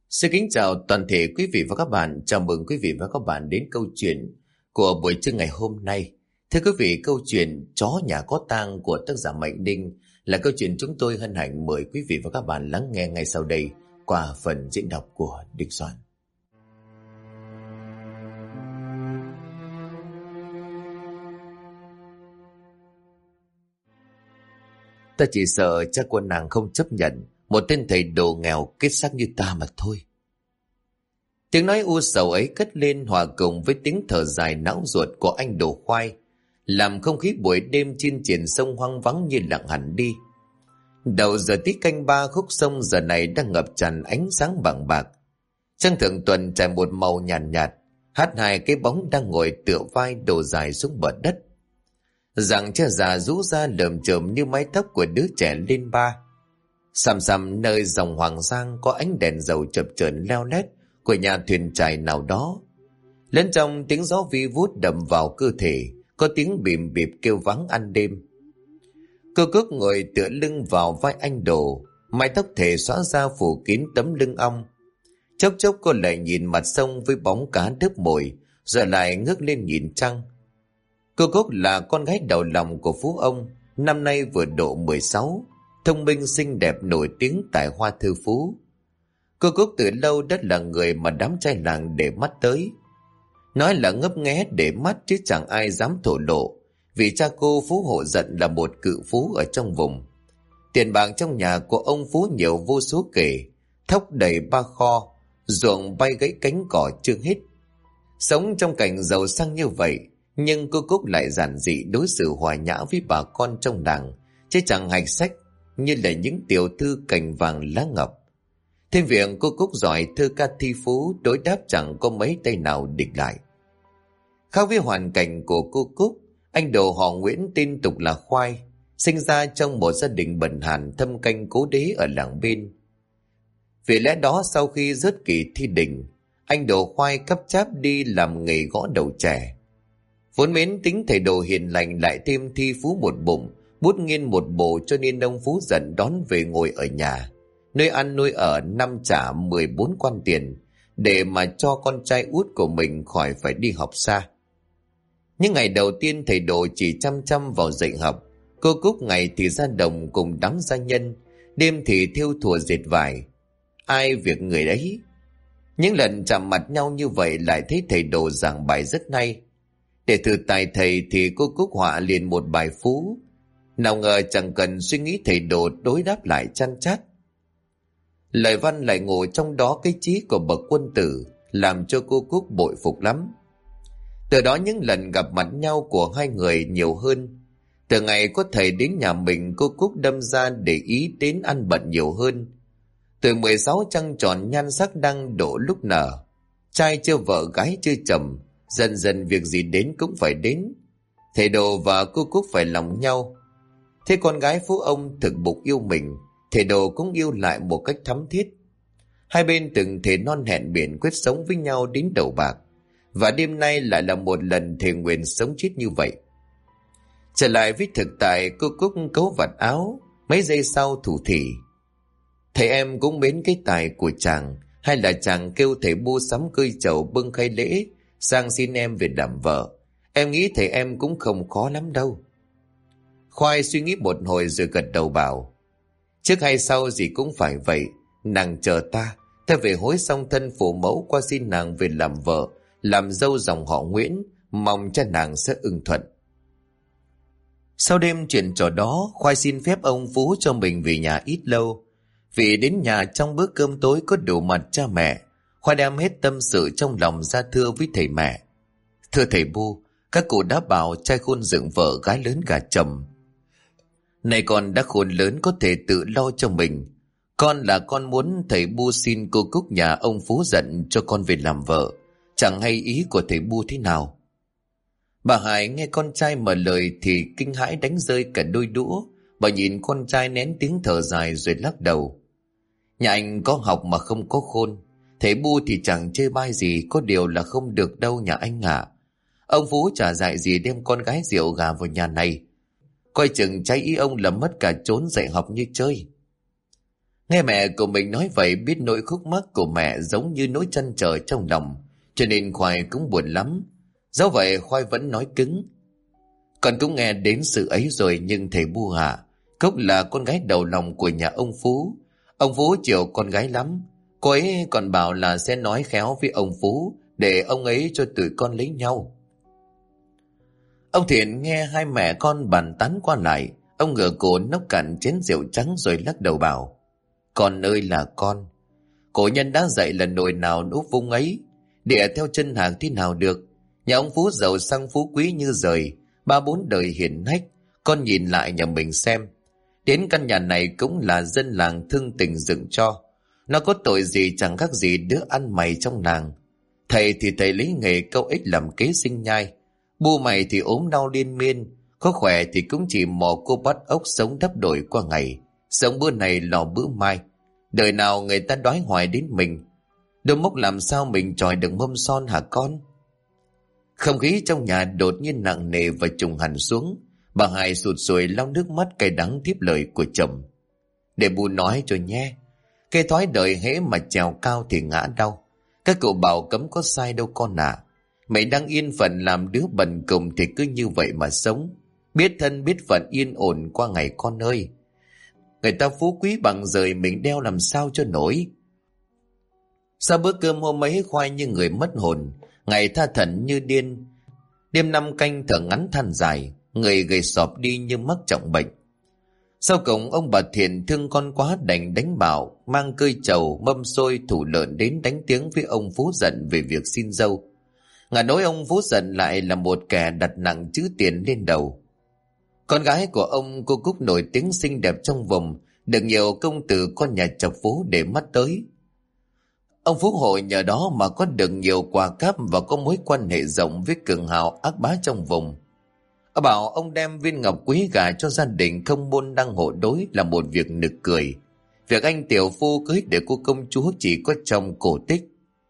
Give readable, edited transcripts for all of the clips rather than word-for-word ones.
Xin kính chào toàn thể quý vị và các bạn. Chào mừng quý vị và các bạn đến câu chuyện của buổi trưa ngày hôm nay. Thưa quý vị, câu chuyện Chó Nhà Có Tang của tác giả Mạnh Đinh là câu chuyện chúng tôi hân hạnh mời quý vị và các bạn lắng nghe ngay sau đây qua phần diễn đọc của Đinh Soạn. Ta chỉ sợ cha của nàng không chấp nhận một tên thầy đồ nghèo kết xác như ta mà thôi. Tiếng nói u sầu ấy cất lên hòa cùng với tiếng thở dài não ruột của anh Đồ Khoai, làm không khí buổi đêm trên triển sông hoang vắng như lặng hẳn đi. Đầu giờ tí canh ba, khúc sông giờ này đang ngập tràn ánh sáng bằng bạc. Trăng thượng tuần trải một màu nhàn nhạt, hát hai cái bóng đang ngồi tựa vai đổ dài xuống bờ đất. Rặng che già rũ ra lởm chởm như mái tóc của đứa trẻ lên ba. Sằm sằm nơi dòng Hoàng Giang có ánh đèn dầu chập chờn leo lét của nhà thuyền chài nào đó. Lẫn trong tiếng gió vi vút đầm vào cơ thể, có tiếng bìm bịp kêu vắng ăn đêm. Cô Cúc ngồi tựa lưng vào vai anh Đồ, mái tóc thể xõa ra phủ kín tấm lưng ong. Chốc chốc cô lại nhìn mặt sông với bóng cá đớp mồi, rồi lại ngước lên nhìn trăng. Cô Cúc là con gái đầu lòng của phú ông, năm nay vừa độ 16, thông minh xinh đẹp nổi tiếng tài hoa thư phú. Cô Cúc từ lâu đã là người mà đám trai làng để mắt tới. Nói là ngấp nghé để mắt chứ chẳng ai dám thổ lộ, vì cha cô Phú Hộ Dận là một cự phú ở trong vùng. Tiền bạc trong nhà của ông Phú nhiều vô số kể, thóc đầy ba kho, ruộng bay gãy cánh cỏ chưa hết. Sống trong cảnh giàu sang như vậy, nhưng cô Cúc lại giản dị đối xử hòa nhã với bà con trong làng, chứ chẳng hạch sách như là những tiểu thư cành vàng lá ngọc. Thêm việc cô Cúc giỏi thơ ca thi phú, đối đáp chẳng có mấy tay nào địch lại. Khác với hoàn cảnh của cô Cúc, anh Đồ họ Nguyễn tên tục là Khoai, sinh ra trong một gia đình bần hàn thâm canh cố đế ở làng bên. Vì lẽ đó sau khi rớt kỳ thi đình, anh Đồ Khoai cấp cháp đi làm nghề gõ đầu trẻ. Vốn mến tính thầy Đồ hiền lành lại thêm thi phú một bụng, bút nghiên một bộ, cho nên ông Phú Dận đón về ngồi ở nhà, nơi ăn nuôi ở 5 trả 14 quan tiền, để mà cho con trai út của mình khỏi phải đi học xa. Những ngày đầu tiên thầy Đồ chỉ chăm chăm vào dạy học. Cô Cúc ngày thì ra đồng cùng đám gia nhân, đêm thì thêu thùa dệt vải. Ai việc người đấy. Những lần chạm mặt nhau như vậy lại thấy thầy Đồ giảng bài rất hay. Để thử tài thầy thì cô Cúc họa liền một bài phú. Nào ngờ chẳng cần suy nghĩ thầy Đồ đối đáp lại chăn chát. Lời văn lại ngộ trong đó cái chí của bậc quân tử, làm cho cô Cúc bội phục lắm. Từ đó những lần gặp mặt nhau của hai người nhiều hơn. Từ ngày có thầy đến nhà mình, cô Cúc đâm ra để ý đến ăn bận nhiều hơn. Từ 16 trăng tròn nhan sắc đang đổ lúc nở, trai chưa vợ gái chưa chồng, dần dần việc gì đến cũng phải đến. Thầy Đồ và cô Cúc phải lòng nhau. Thế con gái phú ông thực bụng yêu mình, thầy Đồ cũng yêu lại một cách thắm thiết. Hai bên từng thề non hẹn biển quyết sống với nhau đến đầu bạc, và đêm nay lại là một lần thề nguyện sống chết như vậy. Trở lại với thực tại, cô Cúc cấu vạt áo, mấy giây sau thủ thỉ: Thầy em cũng mến cái tài của chàng, hay là chàng kêu thầy bu sắm cơi chầu bưng khay lễ sang xin em về làm vợ. Em nghĩ thầy em cũng không khó lắm đâu. Khoai suy nghĩ một hồi rồi gật đầu bảo: Trước hay sau gì cũng phải vậy. Nàng chờ ta về hối xong thân phụ mẫu qua xin nàng về làm vợ, làm dâu dòng họ Nguyễn, mong cha nàng sẽ ưng thuận. Sau đêm chuyện trò đó, Khoai xin phép ông Phú cho mình về nhà ít lâu. Vì đến nhà trong bữa cơm tối có đủ mặt cha mẹ, Khoai đem hết tâm sự trong lòng ra thưa với thầy mẹ: Thưa thầy Bu, các cụ đã bảo trai khôn dựng vợ, gái lớn gả chồng. Này con đã khôn lớn có thể tự lo cho mình. Con muốn thầy Bu xin cô Cúc nhà ông Phú Dận cho con về làm vợ. Chẳng hay ý của thầy Bu thế nào. Bà Hải nghe con trai mở lời thì kinh hãi đánh rơi cả đôi đũa. Bà nhìn con trai nén tiếng thở dài rồi lắc đầu: Nhà anh có học mà không có khôn. Thầy Bu thì chẳng chê bai gì, có điều là không được đâu nhà anh ạ. Ông Phú chả dạy gì đem con gái rượu gà vào nhà này. Coi chừng trái ý ông là mất cả chốn dạy học như chơi. Nghe mẹ của mình nói vậy, biết nỗi khúc mắc của mẹ giống như nỗi trăn trở trong lòng, cho nên Khoai cũng buồn lắm. Dẫu vậy Khoai vẫn nói cứng: Con cũng nghe đến sự ấy rồi, nhưng thầy Bu hạ, Cúc là con gái đầu lòng của nhà ông Phú. Ông Phú chiều con gái lắm. Cô ấy còn bảo là sẽ nói khéo với ông Phú để ông ấy cho tụi con lấy nhau. Ông Thiện nghe hai mẹ con bàn tán qua lại, ông ngửa cổ nốc cạn chén rượu trắng rồi lắc đầu bảo: Con ơi là con, cổ nhân đã dạy là nồi nào nấu vung ấy, địa theo chân hàng thế nào được. Nhà ông Phú giàu sang phú quý như rời, 3-4 đời hiển hách. Con nhìn lại nhà mình xem, đến căn nhà này cũng là dân làng thương tình dựng cho. Nó có tội gì chẳng khác gì đứa ăn mày trong làng. Thầy thì thầy lấy nghề câu ích làm kế sinh nhai, Bu mày thì ốm đau liên miên, có khỏe thì cũng chỉ mò cô bắt ốc sống đắp đổi qua ngày, sống bữa này lò bữa mai. Đời nào người ta đói hoài đến mình. Đôi mốc làm sao mình chòi được mâm son hả con? Không khí trong nhà đột nhiên nặng nề và trùng hẳn xuống. Bà Hải sụt sùi lau nước mắt cay đắng tiếp lời của chồng: Để Bu nói cho nhé, cái thói đời hễ mà trèo cao thì ngã đau. Các cụ bảo cấm có sai đâu con ạ. Mày đang yên phận làm đứa bần cùng thì cứ như vậy mà sống, biết thân biết phận yên ổn qua ngày con ơi. Người ta phú quý bằng rời mình đeo làm sao cho nổi. Sau bữa cơm hôm ấy, Khoai như người mất hồn, ngày tha thẩn như điên. Đêm 5 canh thở ngắn than dài, người gầy sọp đi như mắc trọng bệnh. Sau cùng ông bà Thiện thương con quá đành đánh bảo, mang cơi trầu, mâm xôi, thủ lợn đến đánh tiếng với ông Phú giận về việc xin dâu. Ngả nỗi ông Phú giận lại là một kẻ đặt nặng chữ tiền lên đầu. Con gái của ông, cô Cúc nổi tiếng xinh đẹp trong vùng, được nhiều công tử con nhà chọc Phú để mắt tới. Ông Phú Hội nhờ đó mà có được nhiều quà cáp và có mối quan hệ rộng với cường hào ác bá trong vùng. Bảo ông đem viên ngọc quý gả cho gia đình không môn đăng hộ đối là một việc nực cười. Việc anh tiểu phu cưới để cô công chúa chỉ có chồng cổ tích.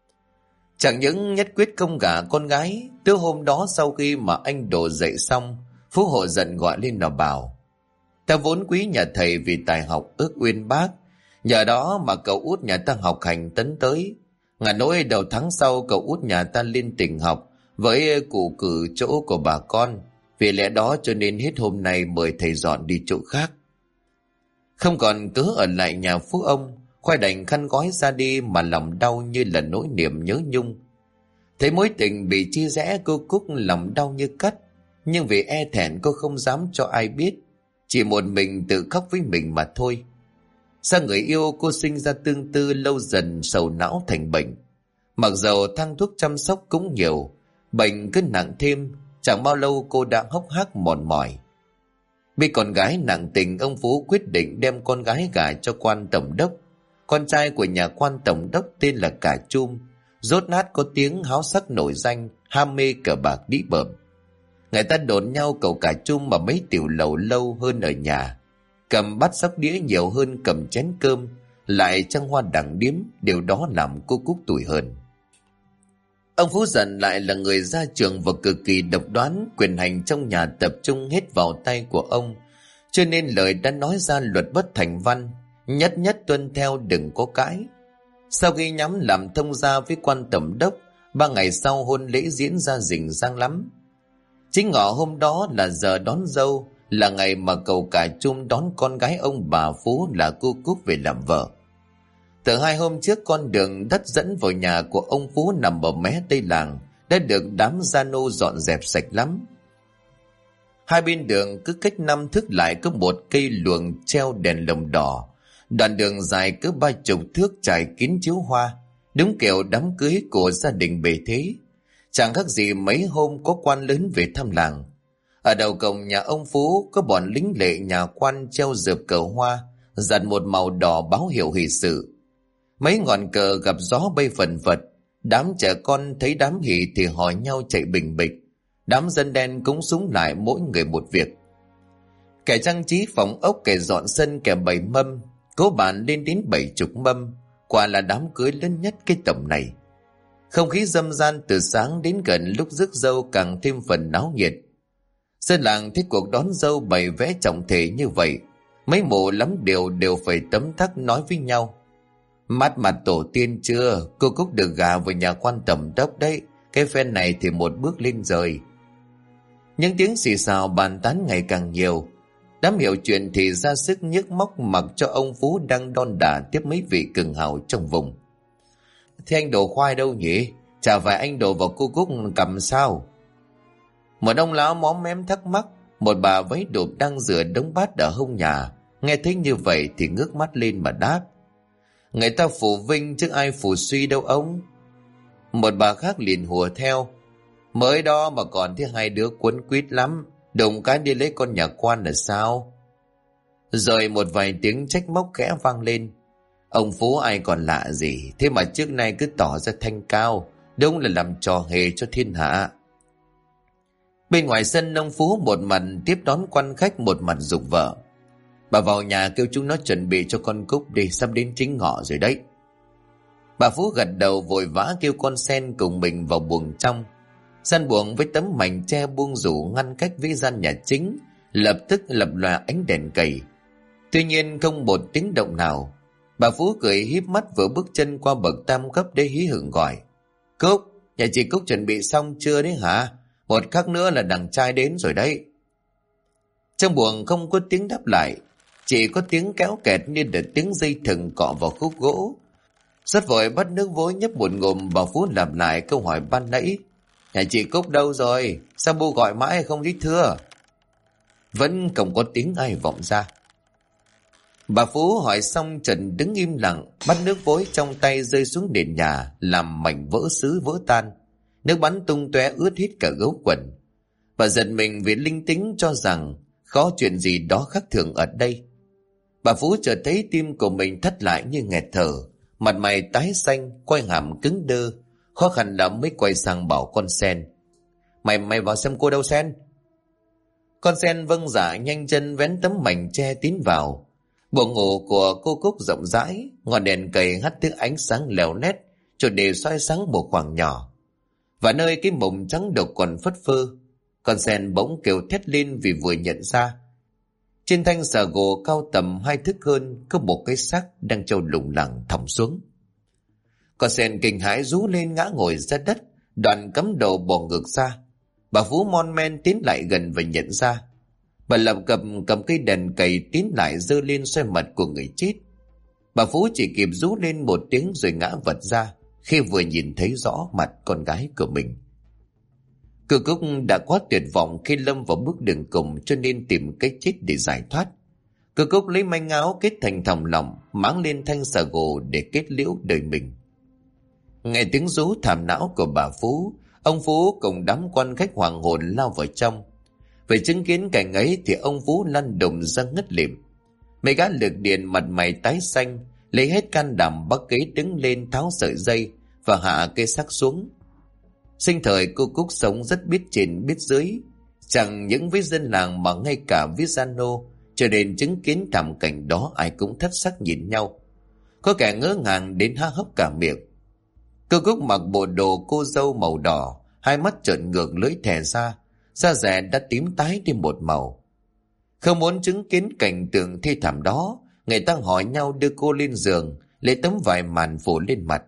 Chẳng những nhất quyết không gả con gái, từ hôm đó sau khi mà anh đổ dậy xong, Phú Hộ giận gọi lên là bảo: Ta vốn quý nhà thầy vì tài học ước uyên bác, nhờ đó mà cậu út nhà ta học hành tấn tới. Ngả nỗi đầu tháng sau cậu út nhà ta liên tình học với cụ cử chỗ của bà con, vì lẽ đó cho nên hết hôm nay mời thầy dọn đi chỗ khác. Không còn cớ ở lại nhà Phú ông, Khoai đành khăn gói ra đi mà lòng đau như là nỗi niềm nhớ nhung. Thấy mối tình bị chia rẽ, cô Cúc lòng đau như cắt, nhưng vì e thẹn cô không dám cho ai biết, chỉ một mình tự khóc với mình mà thôi. Sao người yêu cô sinh ra tương tư, lâu dần sầu não thành bệnh. Mặc dầu thang thuốc chăm sóc cũng nhiều, bệnh cứ nặng thêm, chẳng bao lâu cô đã hốc hác mòn mỏi. Vì con gái nặng tình, ông Phú quyết định đem con gái gả cho quan tổng đốc. Con trai của nhà quan tổng đốc tên là Cả Chum, dốt nát có tiếng, háo sắc nổi danh, ham mê cờ bạc đĩ bợm. Người ta đồn nhau cậu Cả Chum mà mấy tiểu lầu lâu hơn ở nhà, cầm bát sóc đĩa nhiều hơn cầm chén cơm, lại trăng hoa đẳng điếm, điều đó làm cô Cúc tủi hơn. Ông Phú giận lại là người gia trưởng và cực kỳ độc đoán, quyền hành trong nhà tập trung hết vào tay của ông, cho nên lời đã nói ra luật bất thành văn, nhất nhất tuân theo đừng có cãi. Sau khi nhắm làm thông gia với quan tổng đốc, 3 ngày sau hôn lễ diễn ra rình rang lắm. Chính ngọ hôm đó là giờ đón dâu, là ngày mà cậu Cả Chum đón con gái ông bà Phú là cô Cúc về làm vợ. Từ 2 hôm trước, con đường đất dẫn vào nhà của ông Phú nằm ở mé tây làng đã được đám gia nô dọn dẹp sạch lắm. Hai bên đường cứ cách 5 thước lại có một cây luồng treo đèn lồng đỏ. Đoạn đường dài cứ 30 thước trải kín chiếu hoa, đúng kiểu đám cưới của gia đình bề thế. Chẳng khác gì mấy hôm có quan lớn về thăm làng. Ở đầu cổng nhà ông Phú có bọn lính lệ nhà quan treo rợp cờ hoa, dạt một màu đỏ báo hiệu hỷ sự. Mấy ngọn cờ gặp gió bay phần phật, đám trẻ con thấy đám hỷ thì hỏi nhau chạy bình bịch. Đám dân đen cũng súng lại, mỗi người một việc. Kẻ trang trí phòng ốc, kẻ dọn sân, kẻ bày mâm, cố bàn lên đến 70 mâm. Quả là đám cưới lớn nhất cái tổng này. Không khí râm ran từ sáng đến gần lúc rước dâu càng thêm phần náo nhiệt. Dân làng thấy cuộc đón dâu bày vẽ trọng thể như vậy, Mấy mộ lắm điều đều phải tấm tắc nói với nhau. Mát mặt tổ tiên chưa, cô Cúc được gà vào nhà quan tẩm đốc đấy, cái phen này thì một bước lên rồi. Những tiếng xì xào bàn tán ngày càng nhiều. Đám hiểu chuyện thì ra sức nhức móc mặc cho ông Phú đang đon đả tiếp mấy vị cường hào trong vùng. Thế anh đổ khoai đâu nhỉ? Chả phải anh đổ vào cô Cúc cầm sao? Một ông lão móm mém thắc mắc. Một bà váy đụp đang rửa đống bát ở hông nhà, nghe thấy như vậy thì ngước mắt lên mà đáp: người ta phù vinh chứ ai phù suy đâu ông. Một bà khác liền hùa theo: mới đó mà còn thấy hai đứa quấn quýt lắm, đụng cái đi lấy con nhà quan là sao? Rồi một vài tiếng trách móc khẽ vang lên. Ông Phú ai còn lạ gì, thế mà trước nay cứ tỏ ra thanh cao, đúng là làm trò hề cho thiên hạ. Bên ngoài sân, ông Phú một mặt tiếp đón quan khách, một mặt giục vợ: bà vào nhà kêu chúng nó chuẩn bị cho con Cúc đi, sắp đến chính ngọ rồi đấy. Bà Phú gật đầu vội vã kêu con Sen cùng mình vào buồng trong. Gian buồng với tấm mảnh tre buông rủ ngăn cách với gian nhà chính lập tức lập lòe ánh đèn cầy. Tuy nhiên không một tiếng động nào. Bà Phú cười híp mắt vừa bước chân qua bậc tam cấp để hí hửng gọi: Cúc, nhà chị Cúc chuẩn bị xong chưa đấy hả? Một khắc nữa là đằng trai đến rồi đấy. Trong buồng không có tiếng đáp lại, chỉ có tiếng kéo kẹt như là tiếng dây thừng cọ vào khúc gỗ. Rất vội bắt nước vối nhấp một ngụm, bà Phú lặp lại câu hỏi ban nãy: nhà chị Cúc đâu rồi? Sao bu gọi mãi không thấy thưa? Vẫn không có tiếng ai vọng ra. Bà Phú hỏi xong Trần đứng im lặng, bắt nước vối trong tay rơi xuống nền nhà, làm mảnh vỡ sứ vỡ tan. Nước bắn tung tóe ướt hết cả gấu quần. Bà giật mình vì linh tính cho rằng có chuyện gì đó khác thường ở đây. Bà Phú chợt thấy tim của mình thắt lại như nghẹt thở, mặt mày tái xanh, quai hàm cứng đơ, khó khăn lắm mới quay sang bảo con Sen: Mày vào xem cô đâu Sen. Con Sen vâng dạ nhanh chân vén tấm mảnh che tiến vào. Buồng ngủ của cô Cúc rộng rãi, ngọn đèn cầy hắt thứ ánh sáng lèo lét cho đều soi sáng một khoảng nhỏ. Và nơi cái mộng trắng đục còn phất phơ, con Sen bỗng kêu thét lên vì vừa nhận ra trên thanh xà gồ cao tầm 2 thước hơn có một cái xác đang trâu lủng lẳng thõng xuống. Con Sen kinh hãi rú lên ngã ngồi ra đất, đoạn cắm đầu bò ngược ra. Bà Phú mon men tiến lại gần và nhận ra. Bà lập cập cầm cây đèn cầy tiến lại giơ lên soi mặt của người chết. Bà Phú chỉ kịp rú lên một tiếng rồi ngã vật ra khi vừa nhìn thấy rõ mặt con gái của mình. Cô Cúc đã quá tuyệt vọng khi lâm vào bước đường cùng, cho nên tìm cách chết để giải thoát. Cô Cúc lấy manh áo kết thành thòng lọng, máng lên thanh xà gồ để kết liễu đời mình. Nghe tiếng rú thảm não của bà Phú, ông Phú cùng đám quan khách hoàng hồn lao vào trong. Về chứng kiến cảnh ấy thì ông Phú lăn đùng ra ngất lịm. Mấy gã lực điện mặt mày tái xanh lấy hết can đảm bắt ghế đứng lên, tháo sợi dây và hạ cây xác xuống. Sinh thời cô Cúc sống rất biết trên biết dưới, chẳng những với dân làng mà ngay cả với gian nô, cho nên chứng kiến thảm cảnh đó ai cũng thất sắc nhìn nhau. Có kẻ ngỡ ngàng đến há hốc cả miệng. Cô Cúc mặc bộ đồ cô dâu màu đỏ, hai mắt trợn ngược lưỡi thè ra, da dẻ đã tím tái đi một màu. Không muốn chứng kiến cảnh tượng thê thảm đó, người ta hỏi nhau đưa cô lên giường, lấy tấm vải màn phủ lên mặt.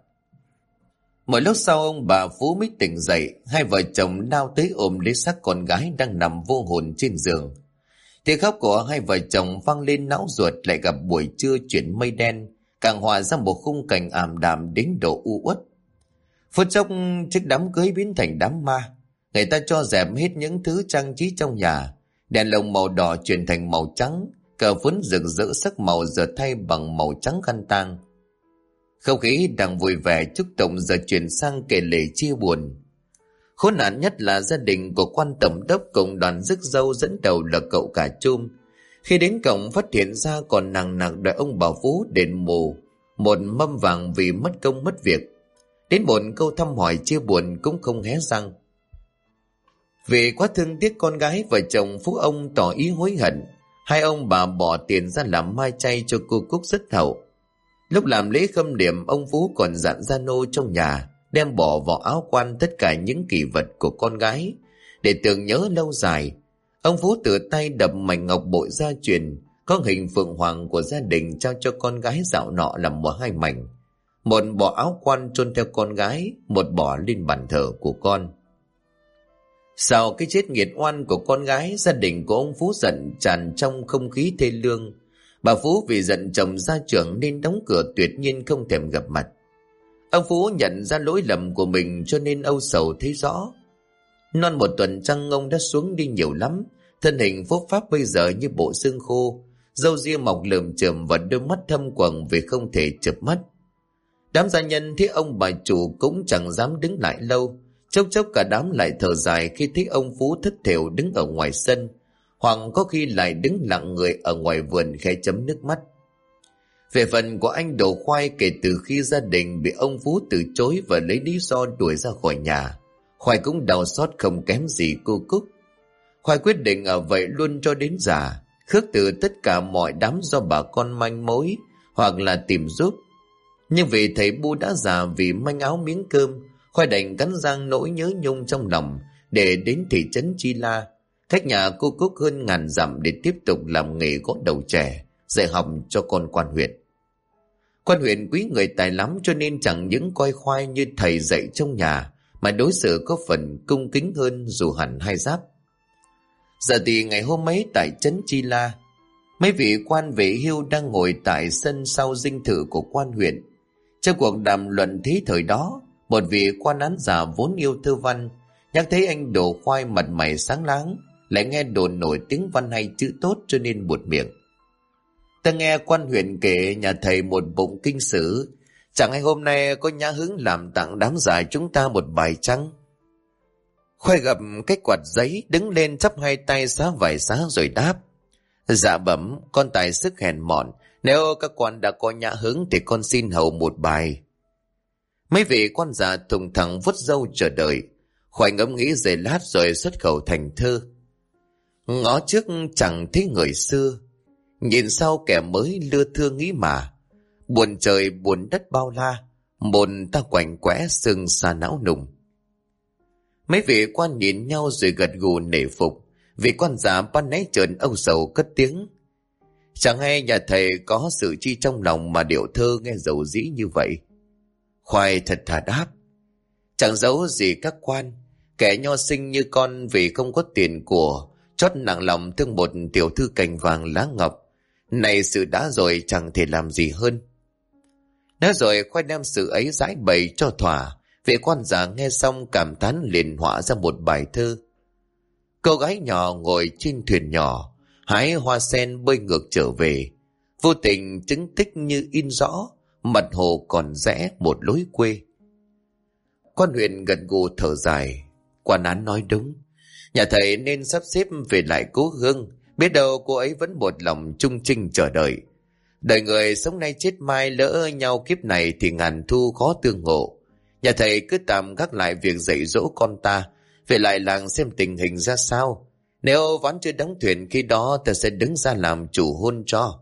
Một lúc sau ông bà Phú mới tỉnh dậy, hai vợ chồng lao tới ôm lấy xác con gái đang nằm vô hồn trên giường. Tiếng khóc của hai vợ chồng vang lên não ruột, lại gặp buổi trưa chuyển mây đen, càng hòa ra một khung cảnh ảm đạm đến độ u uất. Phút chốc chiếc đám cưới biến thành đám ma. Người ta cho dẹp hết những thứ trang trí trong nhà, đèn lồng màu đỏ chuyển thành màu trắng, cờ phấn rực rỡ sắc màu giờ thay bằng màu trắng khăn tang. Không khí đang vui vẻ chúc tụng giờ chuyển sang kể lể chia buồn. Khốn nạn nhất là gia đình của quan tổng đốc cùng đoàn rước dâu dẫn đầu là cậu cả Chum. Khi đến cổng phát hiện ra còn nằng nặc đợi ông bà Phú đền mù một mâm vàng vì mất công mất việc. Đến một câu thăm hỏi chia buồn cũng không hé răng. Vì quá thương tiếc con gái, vợ chồng Phú ông tỏ ý hối hận. Hai ông bà bỏ tiền ra làm mai chay cho cô Cúc rất hậu. Lúc làm lễ khâm liệm, ông Phú còn dặn gia nô trong nhà đem bỏ vào áo quan tất cả những kỷ vật của con gái để tưởng nhớ lâu dài. Ông Phú tự tay đập mảnh ngọc bội gia truyền, có hình phượng hoàng của gia đình trao cho con gái dạo nọ làm hai mảnh. Một bỏ áo quan chôn theo con gái, một bỏ lên bàn thờ của con. Sau cái chết nghiệt oan của con gái, gia đình của ông Phú giận tràn trong không khí thê lương. Bà Phú vì giận chồng gia trưởng nên đóng cửa tuyệt nhiên không thèm gặp mặt. Ông Phú nhận ra lỗi lầm của mình cho nên âu sầu thấy rõ. Non một tuần trăng ông đã xuống đi nhiều lắm, thân hình phốp pháp bây giờ như bộ xương khô, râu ria mọc lởm chởm và đôi mắt thâm quầng vì không thể chợp mắt. Đám gia nhân thấy ông bà chủ cũng chẳng dám đứng lại lâu, chốc chốc cả đám lại thở dài khi thấy ông Phú thất thểu đứng ở ngoài sân, hoặc có khi lại đứng lặng người ở ngoài vườn khẽ chấm nước mắt. Về phần của anh Đồ Khoai, kể từ khi gia đình bị ông Phú từ chối và lấy lý do đuổi ra khỏi nhà, Khoai cũng đau xót không kém gì cô Cúc. Khoai quyết định ở vậy luôn cho đến già, khước từ tất cả mọi đám do bà con manh mối hoặc là tìm giúp. Nhưng vì thầy Bu đã già vì manh áo miếng cơm, Khoai đành cắn răng nỗi nhớ nhung trong lòng để đến thị trấn Chi La, cách nhà cô Cúc hơn ngàn dặm, để tiếp tục làm nghề gõ đầu trẻ, dạy học cho con quan huyện. Quan huyện quý người tài lắm cho nên chẳng những coi Khoai như thầy dạy trong nhà, mà đối xử có phần cung kính hơn dù hẳn hai giáp. Giờ thì ngày hôm ấy tại trấn Chi La, mấy vị quan về hưu đang ngồi tại sân sau dinh thự của quan huyện. Trong cuộc đàm luận thế thời đó, một vị quan án già vốn yêu thơ văn nhắc thấy anh Đồ Khoai mặt mày sáng láng, lại nghe đồn nổi tiếng văn hay chữ tốt cho nên buột miệng. Ta nghe quan huyện kể nhà thầy một bụng kinh sử, chẳng hay hôm nay có nhã hứng làm tặng đám giải chúng ta một bài chăng? Khoai gặp cái quạt giấy, đứng lên chắp hai tay xá vài xá rồi đáp: Dạ bẩm, con tài sức hèn mọn, nếu các quan đã có nhã hứng thì con xin hầu một bài. Mấy vị quan già thùng thẳng vuốt râu chờ đợi. Khoai ngẫm nghĩ giây lát rồi xuất khẩu thành thơ: Ngó trước chẳng thấy người xưa, nhìn sau kẻ mới lưa thưa nghĩ mà. Buồn trời buồn đất bao la, một ta quạnh quẽ sưng xa não nùng. Mấy vị quan nhìn nhau rồi gật gù nể phục. Vị quan già ban nãy trợn âu sầu cất tiếng: Chẳng hay nhà thầy có sự chi trong lòng mà điệu thơ nghe dầu dĩ như vậy? Khoai thật thà đáp: Chẳng giấu gì các quan, kẻ nho sinh như con vì không có tiền của, chót nặng lòng thương một tiểu thư cành vàng lá ngọc. Này sự đã rồi chẳng thể làm gì hơn. Nói rồi Khoai đem sự ấy giải bày cho thỏa. Vị quan già nghe xong cảm thán liền họa ra một bài thơ: Cô gái nhỏ ngồi trên thuyền nhỏ, hái hoa sen bơi ngược trở về. Vô tình chứng tích như in rõ, mặt hồ còn rẽ một lối quê. Quan huyện gật gù thở dài. Quan án nói đúng, nhà thầy nên sắp xếp về lại cố hương. Biết đâu cô ấy vẫn một lòng trung trinh chờ đợi. Đời người sống nay chết mai, lỡ nhau kiếp này thì ngàn thu khó tương ngộ. Nhà thầy cứ tạm gác lại việc dạy dỗ con ta, về lại làng xem tình hình ra sao. Nếu ván chưa đóng thuyền, khi đó ta sẽ đứng ra làm chủ hôn cho.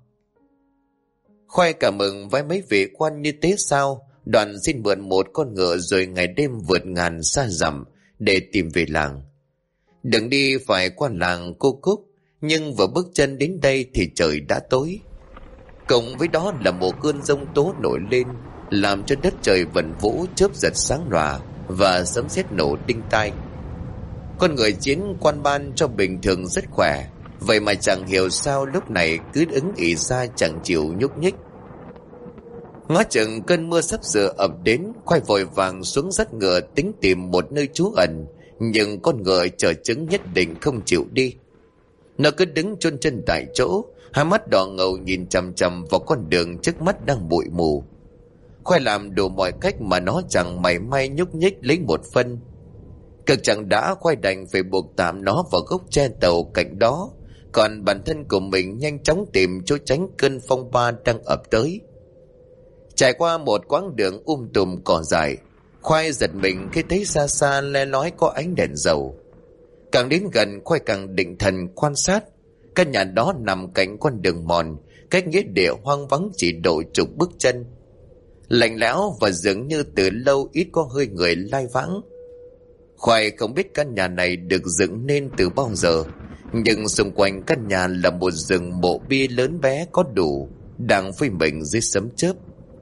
Khoai cảm mừng với mấy vị quan như thế sao, đoàn xin mượn một con ngựa rồi ngày đêm vượt ngàn xa dặm để tìm về làng. Đừng đi phải qua làng cô Cúc, nhưng vừa bước chân đến đây thì trời đã tối. Cộng với đó là một cơn giông tố nổi lên, làm cho đất trời vần vũ, chớp giật sáng lòa và sấm sét nổ đinh tai. Con người chiến quan ban cho bình thường rất khỏe, vậy mà chẳng hiểu sao lúc này cứ ứng ỉ ra chẳng chịu nhúc nhích. Ngó chừng cơn mưa sắp sửa ập đến, Khoai vội vàng xuống dắt ngựa tính tìm một nơi trú ẩn, nhưng con ngựa chờ chứng nhất định không chịu đi. Nó cứ đứng chôn chân tại chỗ, hai mắt đỏ ngầu nhìn chằm chằm vào con đường trước mắt đang bụi mù. Khoai làm đủ mọi cách mà nó chẳng mảy may nhúc nhích lấy một phân. Cực chẳng đã, Khoai đành phải buộc tạm nó vào gốc tre tàu cạnh đó, còn bản thân của mình nhanh chóng tìm chỗ tránh cơn phong ba đang ập tới. Trải qua một quãng đường tùm cỏ dại, Khoai giật mình khi thấy xa xa le lói có ánh đèn dầu. Càng đến gần, Khoai càng định thần quan sát. Căn nhà đó nằm cạnh con đường mòn, cách nghĩa địa hoang vắng chỉ độ chục bước chân. Lạnh lẽo và dường như từ lâu ít có hơi người lai vãng. Khoai không biết căn nhà này được dựng nên từ bao giờ, Nhưng xung quanh căn nhà là một rừng mộ bia lớn bé có đủ, đang phơi mình dưới sấm chớp.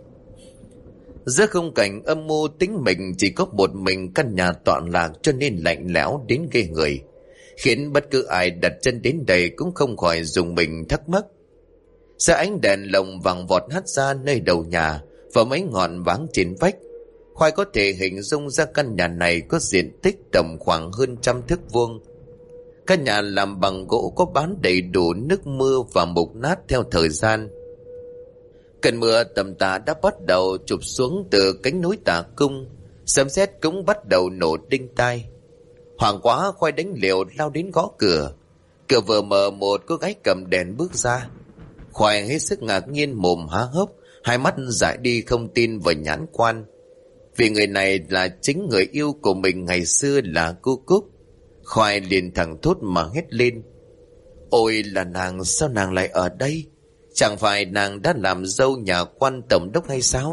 Giữa khung cảnh âm mưu tĩnh mịch, chỉ có một mình căn nhà tọa lạc cho nên lạnh lẽo đến ghê người, khiến bất cứ ai đặt chân đến đây cũng không khỏi dùng mình thắc mắc. Giữa ánh đèn lồng vàng vọt hắt ra nơi đầu nhà và mấy ngọn váng trên vách, Khoai có thể hình dung ra căn nhà này có diện tích tầm khoảng hơn 100 thước vuông. Căn nhà làm bằng gỗ có bán đầy đủ nước mưa và mục nát theo thời gian. Cơn mưa tầm tã đã bắt đầu chụp xuống từ cánh núi Tà Cung, sấm sét cũng bắt đầu nổ đinh tai. Hoảng quá, Khoai đánh liều lao đến gõ cửa. Cửa vừa mở, một cô gái cầm đèn bước ra. Khoai hết sức ngạc nhiên, mồm há hốc, hai mắt dại đi không tin vào nhãn quan. Vì người này là chính người yêu của mình ngày xưa, là cô Cúc. Khoai liền thẳng thốt mà hét lên: "Ôi là nàng, sao nàng lại ở đây? Chẳng phải nàng đã làm dâu nhà quan tổng đốc hay sao?"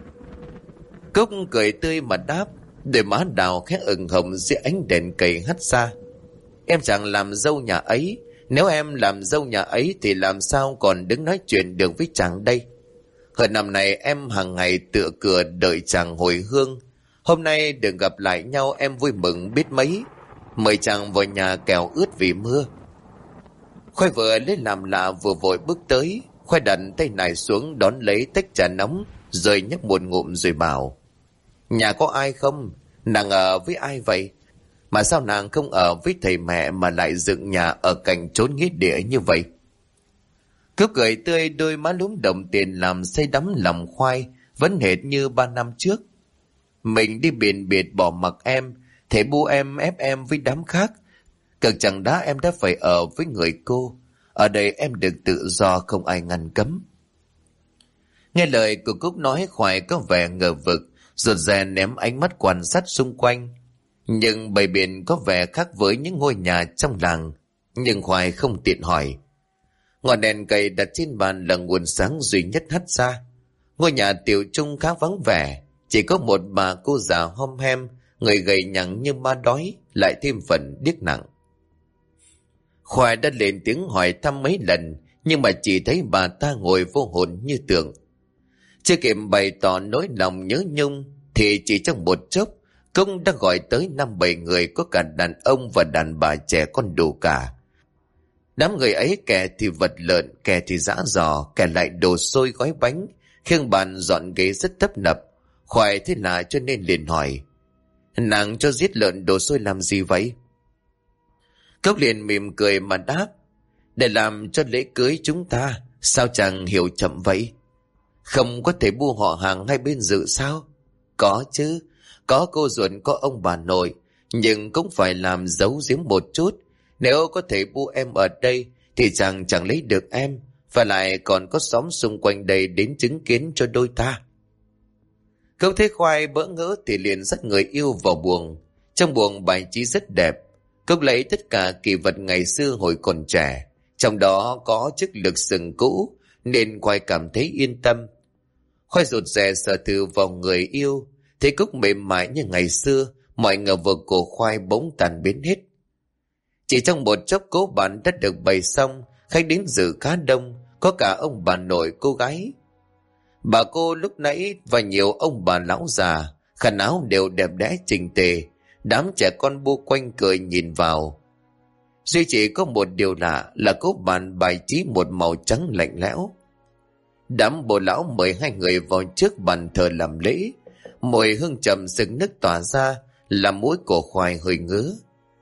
Cúc cười tươi mà đáp, đôi má đào khẽ ửng hồng dưới ánh đèn cầy hắt ra: "Em chẳng làm dâu nhà ấy. Nếu em làm dâu nhà ấy thì làm sao còn đứng nói chuyện được với chàng đây? Hơn năm này em hàng ngày tựa cửa đợi chàng hồi hương. Hôm nay được gặp lại nhau em vui mừng biết mấy. Mời chàng vào nhà kẻo ướt vì mưa." Khoai vừa lấy làm lạ vừa vội bước tới. Khoai đặt tay nải xuống đón lấy tách trà nóng rồi nhấp một ngụm rồi bảo: "Nhà có ai không? Nàng ở với ai vậy? Mà sao nàng không ở với thầy mẹ mà lại dựng nhà ở cạnh chốn nghĩa địa như vậy?" Cướp cười tươi, đôi má lúm đồng tiền làm say đắm lòng Khoai vẫn hệt như 3 năm trước. "Mình đi biển biệt bỏ mặc em, thể bu em ép em với đám khác. Cực chẳng đã em đã phải ở với người cô. Ở đây em được tự do, không ai ngăn cấm." Nghe lời của Cúc nói, Khoai có vẻ ngờ vực, rụt rè ném ánh mắt quan sát xung quanh. Nhưng bầy biển có vẻ khác với những ngôi nhà trong làng. Nhưng Khoai không tiện hỏi. Ngọn đèn cầy đặt trên bàn là nguồn sáng duy nhất hắt ra. Ngôi nhà tiểu trung khá vắng vẻ, chỉ có một bà cô già hom hem, người gầy nhẳng như ma đói, lại thêm phần điếc nặng. Khoai đã lên tiếng hỏi thăm mấy lần, nhưng mà chỉ thấy bà ta ngồi vô hồn như tượng. Chưa kịp bày tỏ nỗi lòng nhớ nhung thì chỉ trong một chốc, công đã gọi tới 5-7 người, có cả đàn ông và đàn bà trẻ con đủ cả. Đám người ấy kẻ thì vật lợn, kẻ thì giã giò, kẻ lại đồ xôi gói bánh, khiêng bàn dọn ghế rất tấp nập. Khoai thế là cho nên liền hỏi: "Nàng cho giết lợn đồ xôi làm gì vậy?" Cốc liền mỉm cười mà đáp: "Để làm cho lễ cưới chúng ta. Sao chàng hiểu chậm vậy? Không có thể bu họ hàng hai bên dự sao?" "Có chứ, có cô ruột, có ông bà nội, nhưng cũng phải làm giấu giếm một chút. Nếu có thể bu em ở đây thì chàng chẳng lấy được em, và lại còn có xóm xung quanh đây đến chứng kiến cho đôi ta." Cốc thấy Khoai bỡ ngỡ thì liền dắt người yêu vào buồng. Trong buồng bài trí rất đẹp. Cốc lấy tất cả kỷ vật ngày xưa hồi còn trẻ, trong đó có chiếc lược sừng cũ, nên Khoai cảm thấy yên tâm. Khoai rụt rè sờ thử vào người yêu, thấy Cúc mềm mại như ngày xưa, mọi ngờ vực của Khoai bỗng tan biến hết. Chỉ trong một chốc cố bàn đã được bày xong, khách đến dự khá đông, có cả ông bà nội cô gái. Bà cô lúc nãy và nhiều ông bà lão già, khăn áo đều đẹp đẽ chỉnh tề, đám trẻ con bu quanh cười nhìn vào. Duy chỉ có một điều lạ là cố bàn bài trí một màu trắng lạnh lẽo. Đám bồ lão mời hai người vào trước bàn thờ làm lễ, mùi hương trầm sực nức tỏa ra, làm mũi của Khoai hơi ngứa.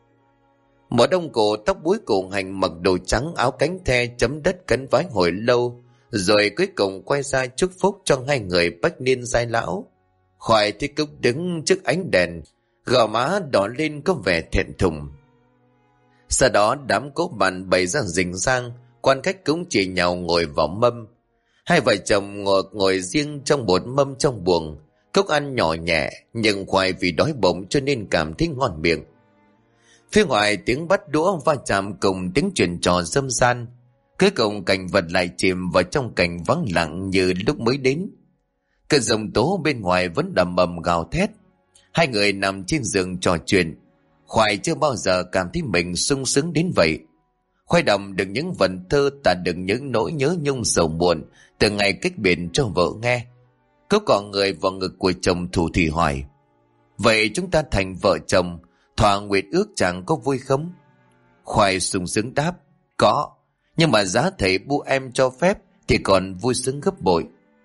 Một ông cụ tóc búi cổ hành mặc đồ trắng, áo cánh the chấm đất cấn vái hồi lâu, rồi cuối cùng quay ra chúc phúc cho hai người bách niên giai lão. Khoai thì Cúc đứng trước ánh đèn, gò má đỏ lên có vẻ thẹn thùng. Sau đó đám cố bàn bày ra rình rang, quan khách cũng chỉ nhào ngồi vào mâm. Hai vợ chồng ngồi riêng trong một mâm trong buồng. Cúc ăn nhỏ nhẹ, nhưng Khoai vì đói bụng cho nên cảm thấy ngon miệng. Phía ngoài tiếng bắt đũa va chạm cùng tiếng chuyện trò râm ran. Cuối cùng cảnh vật lại chìm vào trong cảnh vắng lặng như lúc mới đến. Cơn giông tố bên ngoài vẫn đầm ầm gào thét. Hai người nằm trên giường trò chuyện. Khoai chưa bao giờ cảm thấy mình sung sướng đến vậy. Khoai đọc được những vần thơ tả được những nỗi nhớ nhung sầu buồn từ ngày cách biệt cho vợ nghe. Cúc cọ người vào ngực của chồng thủ thỉ hỏi: vậy chúng ta thành vợ chồng, thỏa nguyện ước chẳng có vui không? Khoai sung sướng đáp: có, nhưng mà giá thầy bu em cho phép thì còn vui sướng gấp bội.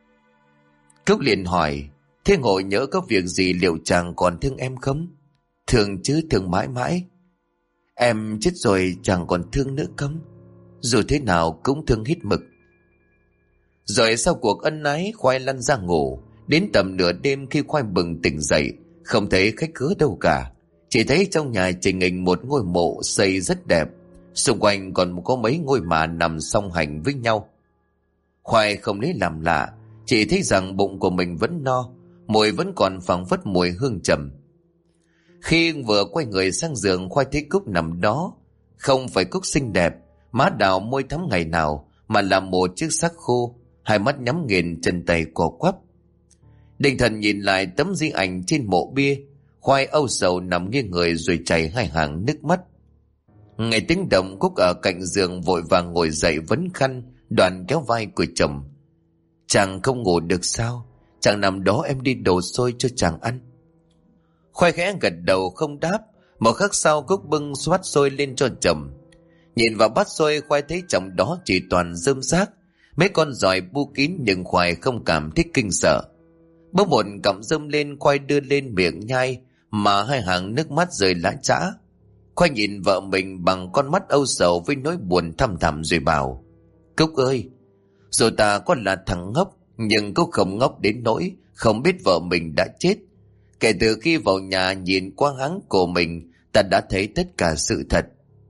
Cúc liền hỏi: thế ngộ nhớ có việc gì liệu chàng còn thương em không? Thương chứ, thương mãi mãi. Em chết rồi chàng còn thương nữa không? Dù thế nào cũng thương hết mực. Rồi sau cuộc ân ái, Khoai lăn ra ngủ. Đến tầm nửa đêm khi Khoai bừng tỉnh dậy, không thấy khách khứa đâu cả. Chỉ thấy trong nhà trình hình một ngôi mộ xây rất đẹp, xung quanh còn có mấy ngôi mả nằm song hành với nhau. Khoai không lấy làm lạ, chỉ thấy rằng bụng của mình vẫn no, mùi vẫn còn phảng phất mùi hương trầm. Khi vừa quay người sang giường, Khoai thấy Cúc nằm đó. Không phải Cúc xinh đẹp, má đào môi thắm ngày nào, mà là một chiếc xác khô, hai mắt nhắm nghiền, chân tay co quắp. Định thần nhìn lại tấm di ảnh trên mộ bia, Khoai âu sầu nằm nghiêng người rồi chảy hai hàng nước mắt. Nghe tiếng động, Cúc ở cạnh giường vội vàng ngồi dậy vấn khăn, đoàn kéo vai của chồng. Chàng không ngủ được sao? Chàng nằm đó em đi đổ xôi cho chàng ăn. Khoai khẽ gật đầu không đáp. Một khắc sau, Cúc bưng bát xôi lên cho chồng. Nhìn vào bát xôi, Khoai thấy chồng đó chỉ toàn rơm rác, mấy con giòi bu kín, nhưng Khoai không cảm thấy kinh sợ. Bỗng một cọng rơm lên, Khoai đưa lên miệng nhai, mà hai hàng nước mắt rơi lã chã. Khoai nhìn vợ mình bằng con mắt âu sầu với nỗi buồn thăm thẳm rồi bảo: Cúc ơi, dù ta có là thằng ngốc, nhưng Cúc không ngốc đến nỗi không biết vợ mình đã chết. Kể từ khi vào nhà nhìn qua háng cổ mình, ta đã thấy tất cả sự thật.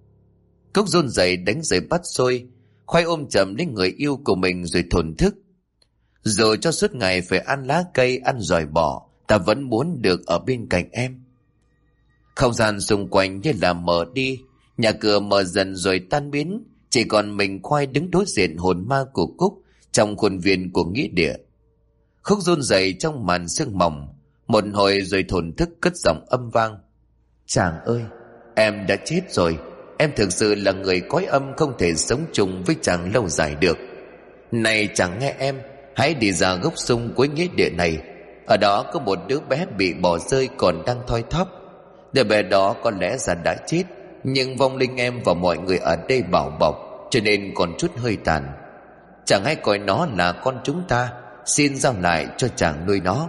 Cúc run rẩy đánh rơi bát xôi. Khoai ôm chầm lấy người yêu của mình rồi thổn thức: rồi cho suốt ngày phải ăn lá cây, ăn giòi bò, ta vẫn muốn được ở bên cạnh em. Không gian xung quanh như là mờ đi, nhà cửa mờ dần rồi tan biến, chỉ còn mình Khoai đứng đối diện hồn ma của Cúc trong khuôn viên của nghĩa địa. Khúc run rẩy trong màn sương mỏng, một hồi rồi thổn thức cất giọng âm vang: chàng ơi, em đã chết rồi. Em thực sự là người cõi âm, không thể sống chung với chàng lâu dài được. Này chàng nghe em, hãy đi ra gốc sung cuối nghĩa địa này. Ở đó có một đứa bé bị bỏ rơi còn đang thoi thóp. Đứa bé đó có lẽ ra đã chết, nhưng vong linh em và mọi người ở đây bảo bọc, cho nên còn chút hơi tàn. Chàng hãy coi nó là con chúng ta, xin giao lại cho chàng nuôi nó.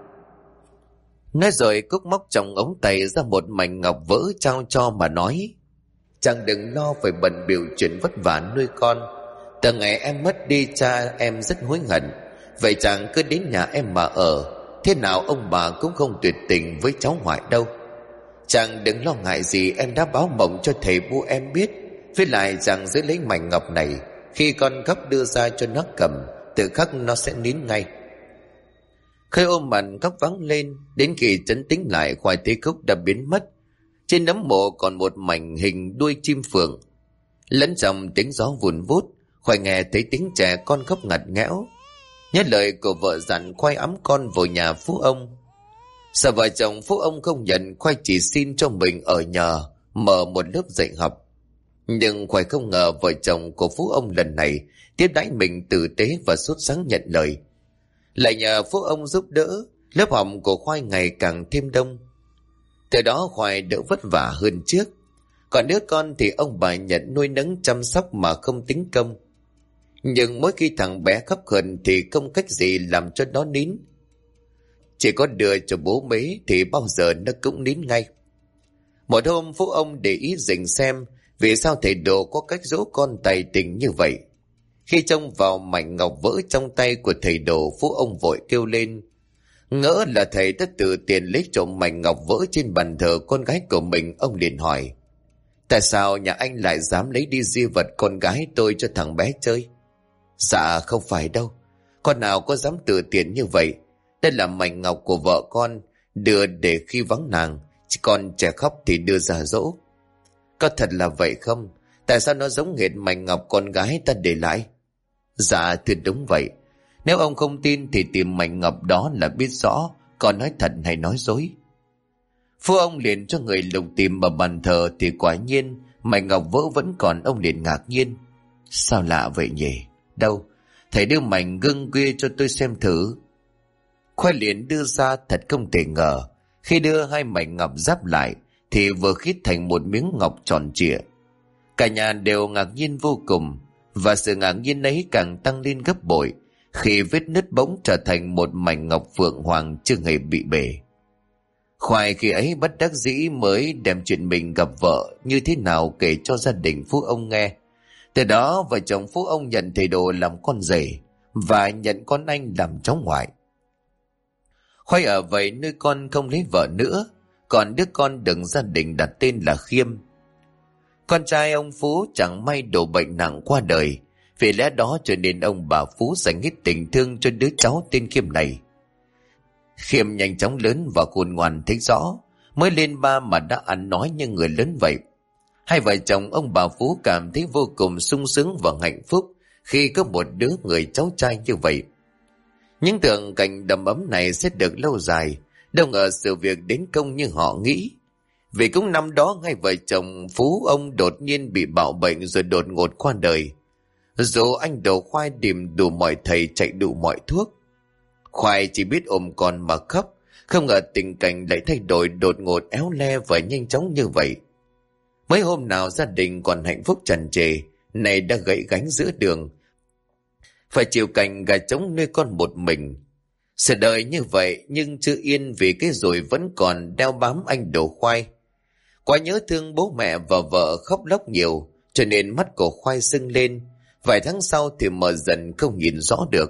Nói rồi Cúc móc trong ống tay ra một mảnh ngọc vỡ trao cho mà nói: chàng đừng lo phải bận bịu chuyện vất vả nuôi con. Từ ngày em mất đi, cha em rất hối hận. Vậy chàng cứ đến nhà em mà ở, thế nào ông bà cũng không tuyệt tình với cháu ngoại đâu. Chàng đừng lo ngại gì, em đã báo mộng cho thầy bu em biết. Với lại chàng giữ lấy mảnh ngọc này, khi con gấp đưa ra cho nó cầm, tự khắc nó sẽ nín ngay. Khơi ôm màn khóc vắng lên. Đến khi trấn tĩnh lại, Khoai thấy Cúc đã biến mất. Trên nấm mộ còn một mảnh hình đuôi chim phượng. Lẫn trong tiếng gió vùn vút, Khoai nghe thấy tiếng trẻ con khóc ngặt nghẽo. Nhớ lời của vợ dặn Khoai ẵm con vào nhà phú ông. Sợ vợ chồng phú ông không nhận, Khoai chỉ xin cho mình ở nhờ mở một lớp dạy học. Nhưng Khoai không ngờ vợ chồng của phú ông lần này tiếp đãi mình tử tế và sốt sắng nhận lời. Lại nhờ phú ông giúp đỡ, lớp học của Khoai ngày càng thêm đông. Từ đó Khoai đỡ vất vả hơn trước. Còn đứa con thì ông bà nhận nuôi nấng chăm sóc mà không tính công. Nhưng mỗi khi thằng bé khóc khẩn thì không cách gì làm cho nó nín. Chỉ có đưa cho bố mấy thì bao giờ nó cũng nín ngay. Một hôm phú ông để ý dình xem vì sao thầy Đồ có cách dỗ con tài tình như vậy. Khi trông vào mảnh ngọc vỡ trong tay của thầy Đồ, phú ông vội kêu lên, ngỡ là thầy đã tự tiền lấy trộm mảnh ngọc vỡ trên bàn thờ con gái của mình. Ông liền hỏi: tại sao nhà anh lại dám lấy đi di vật con gái tôi cho thằng bé chơi? Dạ không phải đâu, con nào có dám tự tiền như vậy. Đây là mảnh ngọc của vợ con, đưa để khi vắng nàng, con trẻ khóc thì đưa ra dỗ. Có thật là vậy không? Tại sao nó giống hệt mảnh ngọc con gái ta để lại? Dạ thưa đúng vậy. Nếu ông không tin thì tìm mảnh ngọc đó là biết rõ con nói thật hay nói dối. Phú ông liền cho người lục tìm ở bàn thờ thì quả nhiên mảnh ngọc vỡ vẫn còn. Ông liền ngạc nhiên. Sao lạ vậy nhỉ? Đâu? Thầy đưa mảnh gương kia cho tôi xem thử. Khoai liền đưa ra, thật không thể ngờ. Khi đưa hai mảnh ngọc giáp lại thì vừa khít thành một miếng ngọc tròn trịa. Cả nhà đều ngạc nhiên vô cùng, và sự ngạc nhiên ấy càng tăng lên gấp bội khi vết nứt bỗng trở thành một mảnh ngọc phượng hoàng chưa hề bị bể. Khoai khi ấy bất đắc dĩ mới đem chuyện mình gặp vợ như thế nào kể cho gia đình Phú ông nghe. Từ đó vợ chồng Phú ông nhận thầy Đồ làm con rể và nhận con anh làm cháu ngoại. Khoai ở vậy nuôi con không lấy vợ nữa, còn đứa con được gia đình đặt tên là Khiêm. Con trai ông Phú chẳng may đổ bệnh nặng qua đời, vì lẽ đó cho nên ông bà Phú dành hết tình thương cho đứa cháu tên Khiêm này. Khiêm nhanh chóng lớn và khôn ngoan thích rõ, mới lên ba mà đã ăn nói như người lớn vậy. Hai vợ chồng ông bà Phú cảm thấy vô cùng sung sướng và hạnh phúc khi có một đứa người cháu trai như vậy. Những tưởng cảnh đầm ấm này sẽ được lâu dài, đâu ngờ sự việc đến công như họ nghĩ. Vì cũng năm đó ngay vợ chồng Phú ông đột nhiên bị bạo bệnh rồi đột ngột qua đời. Dù anh Đầu Khoai tìm đủ mọi thầy chạy đủ mọi thuốc, Khoai chỉ biết ôm con mà khóc, không ngờ tình cảnh lại thay đổi đột ngột, éo le và nhanh chóng như vậy. Mấy hôm nào gia đình còn hạnh phúc tràn trề, này đã gãy gánh giữa đường, phải chịu cảnh gà trống nuôi con một mình. Sự đời như vậy nhưng chưa yên vì cái rồi vẫn còn đeo bám anh Đầu Khoai. Quá nhớ thương bố mẹ và vợ khóc lóc nhiều, cho nên mắt của Khoai sưng lên, vài tháng sau thì mờ dần không nhìn rõ được.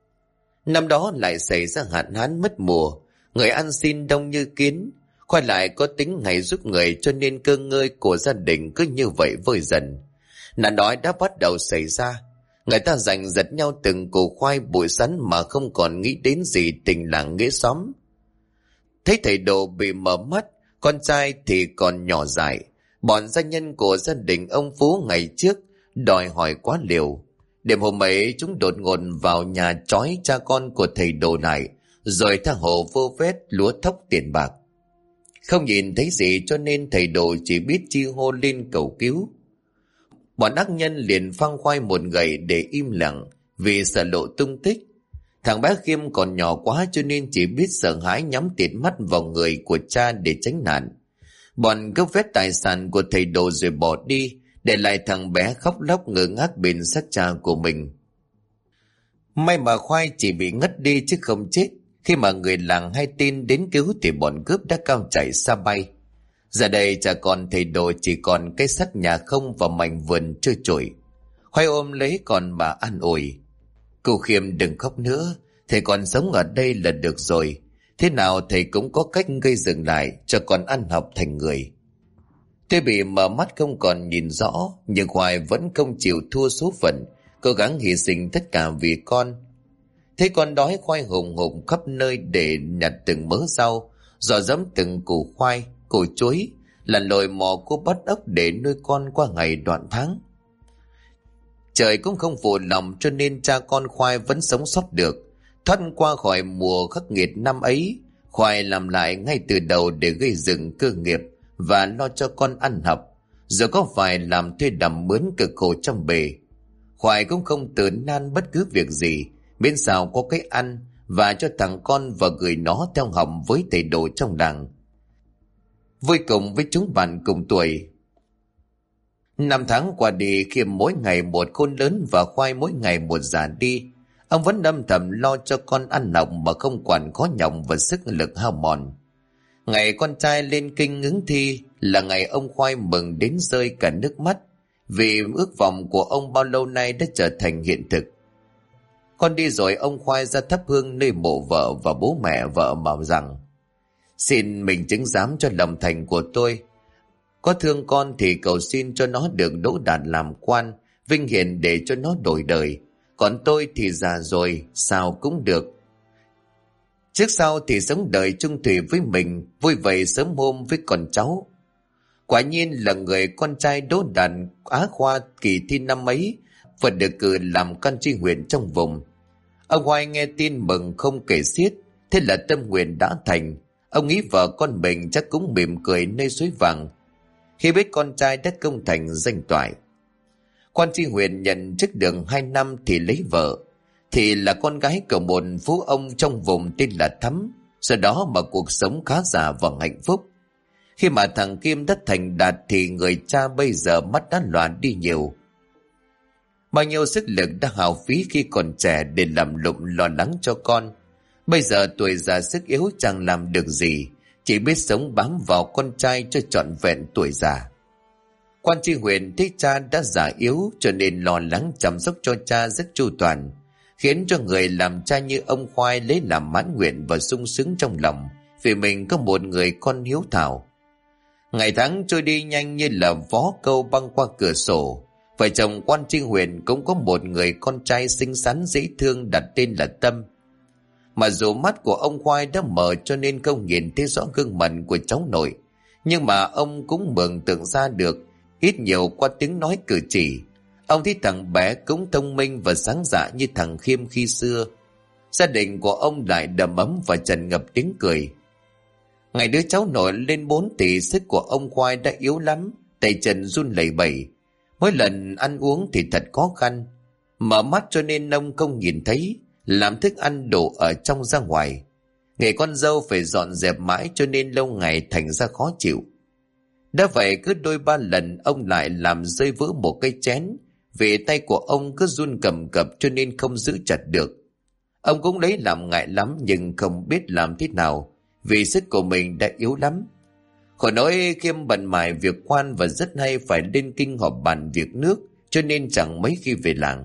Năm đó lại xảy ra hạn hán mất mùa, người ăn xin đông như kiến. Khoai lại có tính ngày giúp người, cho nên cơ ngơi của gia đình cứ như vậy vơi dần. Nạn đói đã bắt đầu xảy ra, người ta giành giật nhau từng củ khoai bụi sắn mà không còn nghĩ đến gì tình làng nghĩa xóm. Thấy thầy Đồ bị mở mắt, con trai thì còn nhỏ dại, bọn gia nhân của gia đình ông Phú ngày trước đòi hỏi quá liều. Đêm hôm ấy chúng đột ngột vào nhà trói cha con của thầy Đồ lại, rồi tha hồ vô vết lúa thóc tiền bạc. Không nhìn thấy gì cho nên thầy Đồ chỉ biết chi hô lên cầu cứu. Bọn ác nhân liền phang khoai một gậy để im lặng vì sợ lộ tung tích. Thằng bé Khiêm còn nhỏ quá cho nên chỉ biết sợ hãi nhắm tịt mắt vào người của cha để tránh nạn. Bọn cướp vét tài sản của thầy Đồ rồi bỏ đi, để lại thằng bé khóc lóc ngơ ngác bên xác cha của mình. May mà Khoai chỉ bị ngất đi chứ không chết. Khi mà người làng hay tin đến cứu thì bọn cướp đã cao chạy xa bay. Giờ đây cha con thầy Đồ chỉ còn cái xác nhà không và mảnh vườn trơ trụi. Khoai ôm lấy con mà an ủi. Cô Khiêm đừng khóc nữa, thầy còn sống ở đây là được rồi. Thế nào thầy cũng có cách gây dựng lại cho con ăn học thành người. Tuy bị mở mắt không còn nhìn rõ, nhưng Khoai vẫn không chịu thua số phận, cố gắng hy sinh tất cả vì con. Thấy con đói, Khoai hùng hục khắp nơi để nhặt từng mớ rau, dò dẫm từng củ khoai, củ chuối, lặn lội mò cua bắt ốc để nuôi con qua ngày đoạn tháng. Trời cũng không phụ lòng cho nên cha con Khoai vẫn sống sót được, thoát qua khỏi mùa khắc nghiệt năm ấy. Khoai làm lại ngay từ đầu để gây dựng cơ nghiệp và lo cho con ăn học, giờ có phải làm thuê đầm mướn cực khổ trong bề. Khoai cũng không từ nan bất cứ việc gì, miễn sao có cái ăn và cho thằng con và gửi nó theo học với thầy Đồ trong làng, vui cùng với chúng bạn cùng tuổi. Năm tháng qua đi, Khiêm mỗi ngày một khôn lớn và Khoai mỗi ngày một già đi. Ông vẫn âm thầm lo cho con ăn học mà không quản khó nhọc và sức lực hao mòn. Ngày con trai lên kinh ứng thi là ngày ông Khoai mừng đến rơi cả nước mắt, vì ước vọng của ông bao lâu nay đã trở thành hiện thực. Con đi rồi, ông Khoai ra thắp hương nơi mộ vợ và bố mẹ vợ bảo rằng: xin mình chứng giám cho lòng thành của tôi. Có thương con thì cầu xin cho nó được đỗ đạt làm quan, vinh hiển để cho nó đổi đời. Còn tôi thì già rồi, sao cũng được. Trước sau thì sống đời chung thủy với mình, vui vậy sớm hôm với con cháu. Quả nhiên là người con trai đỗ đạt Á khoa kỳ thi năm ấy và được cử làm can tri huyện trong vùng. Ông Hoài nghe tin mừng không kể xiết, thế là tâm nguyện đã thành. Ông nghĩ vợ con mình chắc cũng mỉm cười nơi suối vàng. khi biết con trai đã công thành danh toại. Quan tri huyện nhận chức được 2 năm thì lấy vợ, thì là con gái của một phú ông trong vùng tên là Thắm. Sau đó mà cuộc sống khá giả và hạnh phúc. Khi mà thằng Kim đã thành đạt thì người cha bây giờ mắt đã loạn đi nhiều. Bao nhiêu sức lực đã hao phí khi còn trẻ để làm lụng lo lắng cho con, bây giờ tuổi già sức yếu chẳng làm được gì, chỉ biết sống bám vào con trai cho trọn vẹn tuổi già. Quan tri huyện thấy cha đã già yếu cho nên lo lắng chăm sóc cho cha rất chu toàn, khiến cho người làm cha như ông Khoai lấy làm mãn nguyện và sung sướng trong lòng vì mình có một người con hiếu thảo. Ngày tháng trôi đi nhanh như là vó câu băng qua cửa sổ. Vợ chồng quan tri huyện cũng có một người con trai xinh xắn dễ thương đặt tên là Tâm. Mà dù mắt của ông Khoai đã mờ cho nên không nhìn thấy rõ gương mặt của cháu nội, nhưng mà ông cũng mường tượng ra được ít nhiều qua tiếng nói cử chỉ. Ông thấy thằng bé cũng thông minh và sáng dạ như thằng Khiêm khi xưa. Gia đình của ông lại đầm ấm và tràn ngập tiếng cười. Ngày đứa cháu nội lên 4 thì sức của ông Khoai đã yếu lắm, tay chân run lẩy bẩy. Mỗi lần ăn uống thì thật khó khăn, mở mắt cho nên ông không nhìn thấy, làm thức ăn đổ ở trong ra ngoài. Nghề con dâu phải dọn dẹp mãi cho nên lâu ngày thành ra khó chịu. Đã vậy cứ đôi ba lần ông lại làm rơi vỡ một cây chén, vì tay của ông cứ run cầm cập cho nên không giữ chặt được. Ông cũng lấy làm ngại lắm nhưng không biết làm thế nào, vì sức của mình đã yếu lắm. Khỏi nói Khiêm bận mải việc quan và rất hay phải lên kinh họp bàn việc nước, cho nên chẳng mấy khi về làng.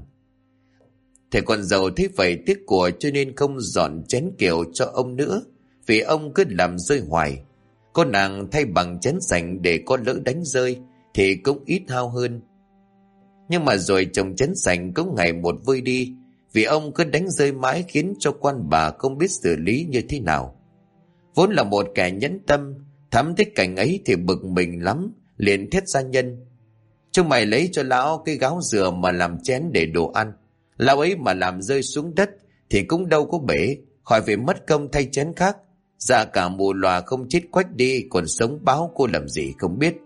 Thầy con dâu thấy vậy tiếc của cho nên không dọn chén kiệu cho ông nữa, vì ông cứ làm rơi hoài. Cô nàng thay bằng chén sành để có lỡ đánh rơi thì cũng ít hao hơn. Nhưng mà rồi chồng chén sành cũng ngày một vơi đi, vì ông cứ đánh rơi mãi khiến cho quan bà không biết xử lý như thế nào. Vốn là một kẻ nhẫn tâm, Thắm thích cảnh ấy thì bực mình lắm, liền thét gia nhân: "Chúng mày lấy cho lão cái gáo dừa mà làm chén để đồ ăn, lão ấy mà làm rơi xuống đất thì cũng đâu có bể, khỏi phải mất công thay chén khác. Dạ cả mù lòa không chết quách đi, còn sống báo cô làm gì không biết."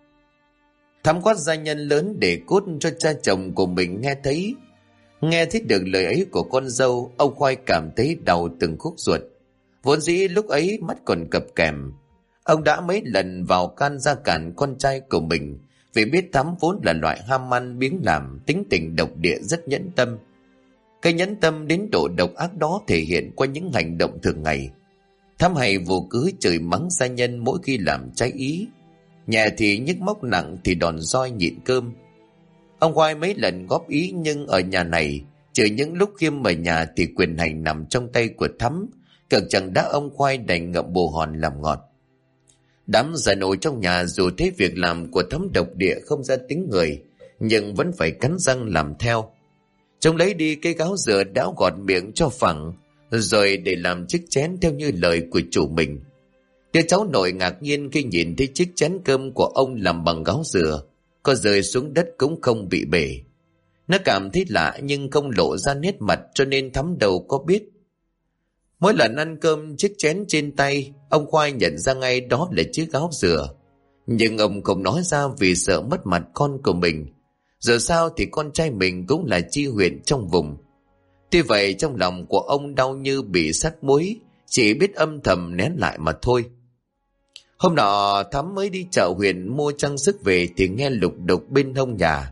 Thắm quát gia nhân lớn để cốt cho cha chồng của mình nghe thấy. Nghe thấy được lời ấy của con dâu, ông Khoai cảm thấy đau từng khúc ruột. Vốn dĩ lúc ấy mắt còn cập kèm, ông đã mấy lần vào can gia cản con trai của mình, vì biết Thắm vốn là loại ham ăn biếng làm, tính tình độc địa rất nhẫn tâm. Cái nhẫn tâm đến độ độc ác đó thể hiện qua những hành động thường ngày. Thắm hay vô cớ chửi mắng gia nhân mỗi khi làm trái ý, nhẹ thì nhức móc, nặng thì đòn roi nhịn cơm. Ông Khoai mấy lần góp ý nhưng ở nhà này, trừ những lúc Khiêm ở nhà thì quyền hành nằm trong tay của Thắm, cực chẳng đã ông Khoai đành ngậm bồ hòn làm ngọt. Đám già nổi trong nhà dù thấy việc làm của Thắm độc địa không ra tính người, nhưng vẫn phải cắn răng làm theo. Trông lấy đi cái gáo dừa đáo gọt miệng cho phẳng, rồi để làm chiếc chén theo như lời của chủ mình. Đứa cháu nội ngạc nhiên khi nhìn thấy chiếc chén cơm của ông làm bằng gáo dừa, có rơi xuống đất cũng không bị bể. Nó cảm thấy lạ nhưng không lộ ra nét mặt cho nên Thắm đầu có biết. Mỗi lần ăn cơm chiếc chén trên tay, ông Khoai nhận ra ngay đó là chiếc gáo dừa. Nhưng ông không nói ra vì sợ mất mặt con của mình. Giờ sao thì con trai mình cũng là tri huyện trong vùng. Tuy vậy trong lòng của ông đau như bị sắt muối, chỉ biết âm thầm nén lại mà thôi. Hôm nọ Thắm mới đi chợ huyện mua trang sức về thì nghe lục đục bên hông nhà.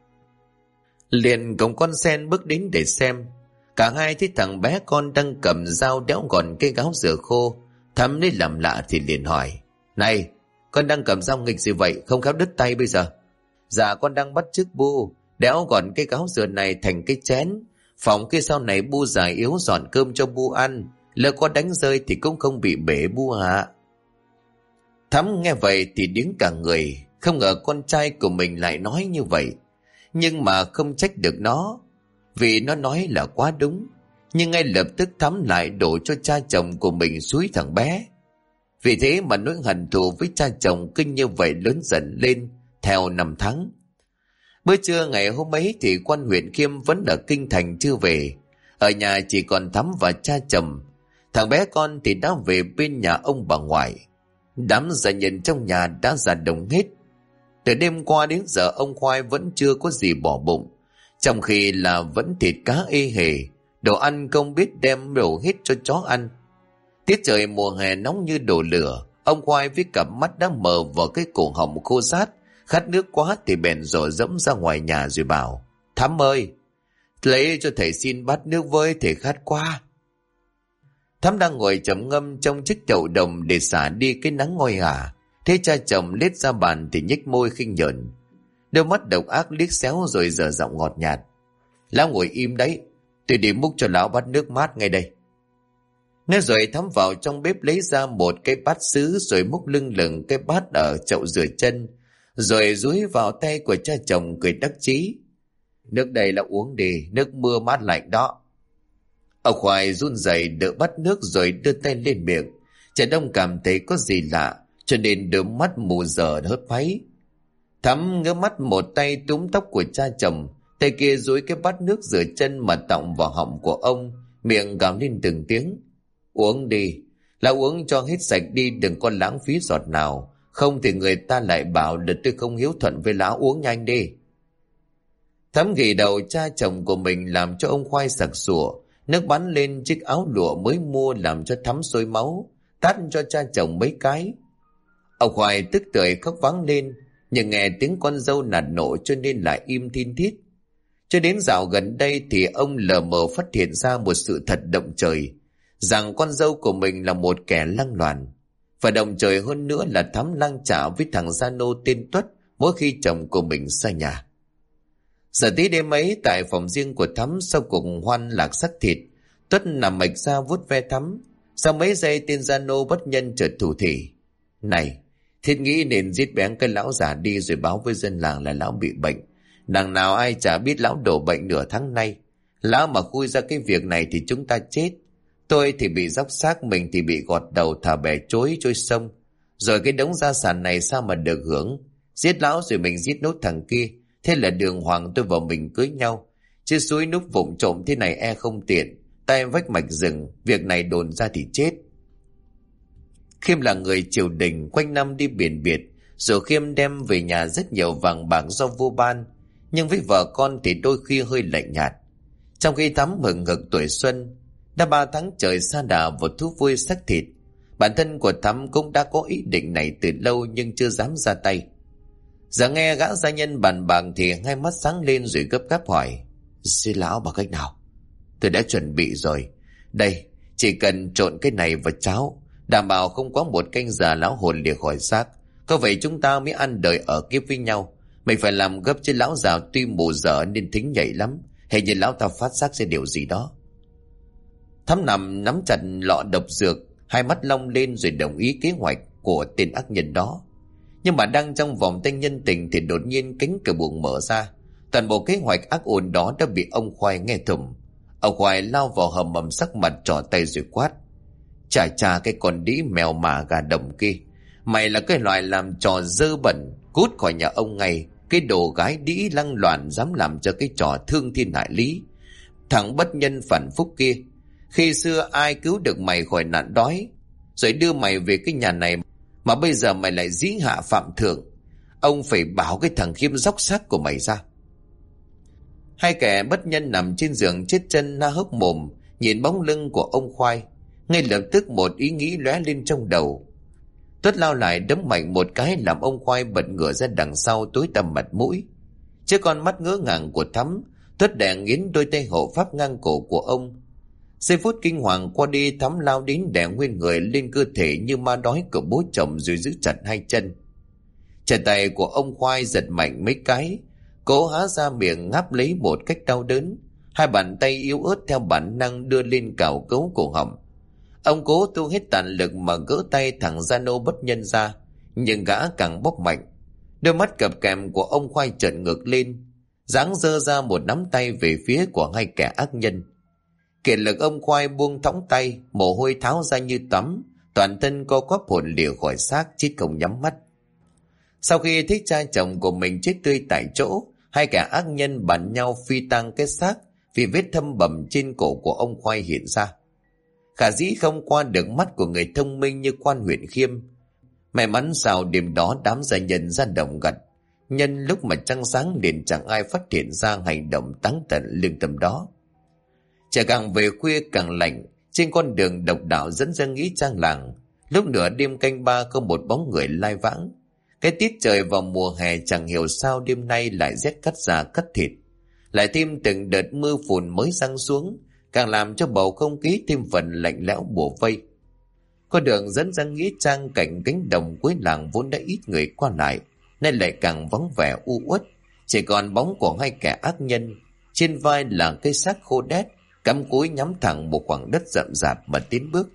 Liền cùng con sen bước đến để xem. Cả hai thấy thằng bé con đang cầm dao đẽo gọn cái gáo dừa khô. Thắm lấy làm lạ thì liền hỏi: "Này, con đang cầm dao nghịch gì vậy, không khéo đứt tay bây giờ?" "Dạ con đang bắt chước Bu đẽo gọn cái gáo dừa này thành cái chén, phòng kia sau này Bu già yếu dọn cơm cho Bu ăn, lỡ có đánh rơi thì cũng không bị bể Bu ạ." Thắm nghe vậy thì điếng cả người, không ngờ con trai của mình lại nói như vậy. Nhưng mà không trách được nó, vì nó nói là quá đúng. Nhưng ngay lập tức Thắm lại đổ cho cha chồng của mình xúi thằng bé. Vì thế mà nỗi hận thù với cha chồng cứ như vậy lớn dần lên theo năm tháng. Bữa trưa ngày hôm ấy thì quan huyện Khiêm vẫn ở kinh thành chưa về. Ở nhà chỉ còn Thắm và cha chồng. Thằng bé con thì đã về bên nhà ông bà ngoại. Đám gia nhân trong nhà đã ra đồng hết. Từ đêm qua đến giờ ông Khoai vẫn chưa có gì bỏ bụng, trong khi là vẫn thịt cá ê hề, đồ ăn không biết đem đổ hết cho chó ăn. Tiết trời mùa hè nóng như đổ lửa, ông Khoai với cặp mắt đã mờ vào cái cổ họng khô rát, khát nước quá thì bèn rổ dẫm ra ngoài nhà rồi bảo: Thắm ơi, lấy cho thầy xin bát nước với, thầy khát quá. Thắm đang ngồi trầm ngâm trong chiếc chậu đồng để xả đi cái nắng ngôi hả. Thế cha chồng lết ra bàn thì nhếch môi khinh nhợn, đôi mắt độc ác liếc xéo rồi dở giọng ngọt nhạt: Lão ngồi im đấy, tôi đi múc cho lão bát nước mát ngay đây. Nói rồi Thắm vào trong bếp lấy ra một cái bát sứ rồi múc lưng lửng cái bát ở chậu rửa chân, rồi dúi vào tay của cha chồng cười đắc chí: Nước đây là uống đi, nước mưa mát lạnh đó. Ông Khoai run rẩy đỡ bát nước rồi đưa tay lên miệng. Cha Đông cảm thấy có gì lạ, cho nên đôi mắt mù dở hớt váy. Thắm ngước mắt một tay túm tóc của cha chồng, tay kia dúi cái bát nước rửa chân mà tọng vào họng của ông, miệng gào lên từng tiếng: Uống đi, là uống cho hết sạch đi, đừng có lãng phí giọt nào, không thì người ta lại bảo là tôi không hiếu thuận với lão. Uống nhanh đi. Thắm ghi đầu cha chồng của mình làm cho ông Khoai sặc sủa, nước bắn lên chiếc áo lụa mới mua làm cho Thắm sôi máu, tát cho cha chồng mấy cái. Ông Khoai tức tưởi khóc váng lên, nhưng nghe tiếng con dâu nạt nộ cho nên lại im thin thít. Cho đến dạo gần đây thì ông lờ mờ phát hiện ra một sự thật động trời, rằng con dâu của mình là một kẻ lăng loàn. Và động trời hơn nữa là Thắm lang trả với thằng gia nô tên Tuất mỗi khi chồng của mình xa nhà. Giờ tí đêm ấy, tại phòng riêng của Thắm, sau cuộc hoan lạc sắc thịt, Tuất nằm mạch ra vuốt ve Thắm. Sau mấy giây tên gia nô bất nhân chợt thủ thỉ: Này, thiết nghĩ nên giết bén cái lão già đi rồi báo với dân làng là lão bị bệnh. Đằng nào ai chả biết lão đổ bệnh nửa tháng nay. Lão mà khui ra cái việc này thì chúng ta chết. Tôi thì bị dóc xác, mình thì bị gọt đầu thả bè trôi sông. Rồi cái đống gia sản này sao mà được hưởng. Giết lão rồi mình giết nốt thằng kia, thế là đường hoàng tôi và mình cưới nhau. Chứ suối núp vụng trộm thế này e không tiện, tay vách mạch rừng, việc này đồn ra thì chết. Khiêm là người triều đình, quanh năm đi biển biệt, rồi Khiêm đem về nhà rất nhiều vàng bạc do vua ban, nhưng với vợ con thì đôi khi hơi lạnh nhạt. Trong khi Thắm hừng hực tuổi xuân, đã 3 tháng trời sa đà vào thú vui xác thịt, bản thân của Thắm cũng đã có ý định này từ lâu nhưng chưa dám ra tay. Giờ nghe gã gia nhân bàn bạc thì hai mắt sáng lên rồi gấp gáp hỏi: Xin lão bằng cách nào? Tôi đã chuẩn bị rồi. Đây, chỉ cần trộn cái này vào cháo, đảm bảo không có một canh giờ lão hồn lìa khỏi xác. Có vậy chúng ta mới ăn đời ở kiếp với nhau. Mình phải làm gấp chứ lão già tuy mù dở nên thính nhạy lắm. Hình như lão ta phát giác ra điều gì đó. Thắm nằm nắm chặt lọ độc dược, hai mắt long lên rồi đồng ý kế hoạch của tên ác nhân đó. Nhưng mà đang trong vòng tay nhân tình thì đột nhiên cánh cửa buồng mở ra. Toàn bộ kế hoạch ác ôn đó đã bị ông Khoai nghe thủng. Ông Khoai lao vào hầm mầm sắc mặt trỏ tay rồi quát: Chà cái con đĩ mèo mà gà đồng kia, mày là cái loại làm trò dơ bẩn, cút khỏi nhà ông ngay. Cái đồ gái đĩ lăng loàn dám làm cho cái trò thương thiên hại lý. Thằng bất nhân phản phúc kia, khi xưa ai cứu được mày khỏi nạn đói, rồi đưa mày về cái nhà này, mà bây giờ mày lại dĩ hạ phạm thượng. Ông phải bảo cái thằng Khiêm dóc xác của mày ra. Hai kẻ bất nhân nằm trên giường chết chân na hốc mồm nhìn bóng lưng của ông Khoai. Ngay lập tức một ý nghĩ lóe lên trong đầu. Tuất lao lại đấm mạnh một cái làm ông Khoai bật ngửa ra đằng sau tối tăm mặt mũi. Trước con mắt ngỡ ngàng của Thắm, Tuất đè nghiến đôi tay hộ pháp ngang cổ của ông. Giây phút kinh hoàng qua đi, Thắm lao đến đè nguyên người lên cơ thể như ma đói của bố chồng rồi giữ chặt hai chân. Chân tay của ông Khoai giật mạnh mấy cái, cố há ra miệng ngáp lấy một cách đau đớn. Hai bàn tay yếu ớt theo bản năng đưa lên cào cấu cổ họng. Ông cố tu hết tàn lực mà gỡ tay thằng gia nô bất nhân ra, nhưng gã càng bóp mạnh. Đôi mắt cặp kèm của ông Khoai trợn ngược lên, giáng giơ ra một nắm tay về phía của hai kẻ ác nhân. Kiệt lực ông Khoai buông thõng tay, mồ hôi tháo ra như tắm, toàn thân co quắp hồn lìa khỏi xác, chết không nhắm mắt. Sau khi thấy cha chồng của mình chết tươi tại chỗ, hai kẻ ác nhân bàn nhau phi tang cái xác vì vết thâm bầm trên cổ của ông Khoai hiện ra. Khả dĩ không qua được mắt của người thông minh như quan huyện Khiêm. May mắn sao đêm đó đám gia nhân ra đồng gặt, nhân lúc mà trăng sáng liền chẳng ai phát hiện ra hành động táng tận lương tâm đó. Trời càng về khuya càng lạnh, trên con đường độc đạo dẫn ra nghĩa trang làng, lúc nửa đêm canh ba có một bóng người lai vãng. Cái tiết trời vào mùa hè chẳng hiểu sao đêm nay lại rét cắt da cắt thịt, lại thêm từng đợt mưa phùn mới giăng xuống, càng làm cho bầu không khí thêm phần lạnh lẽo bủa vây. Con đường dẫn ra nghĩa trang cạnh cánh đồng cuối làng vốn đã ít người qua lại, nay lại càng vắng vẻ u uất, chỉ còn bóng của hai kẻ ác nhân. Trên vai là cây xác khô đét, cắm cúi nhắm thẳng một khoảng đất rậm rạp mà tiến bước.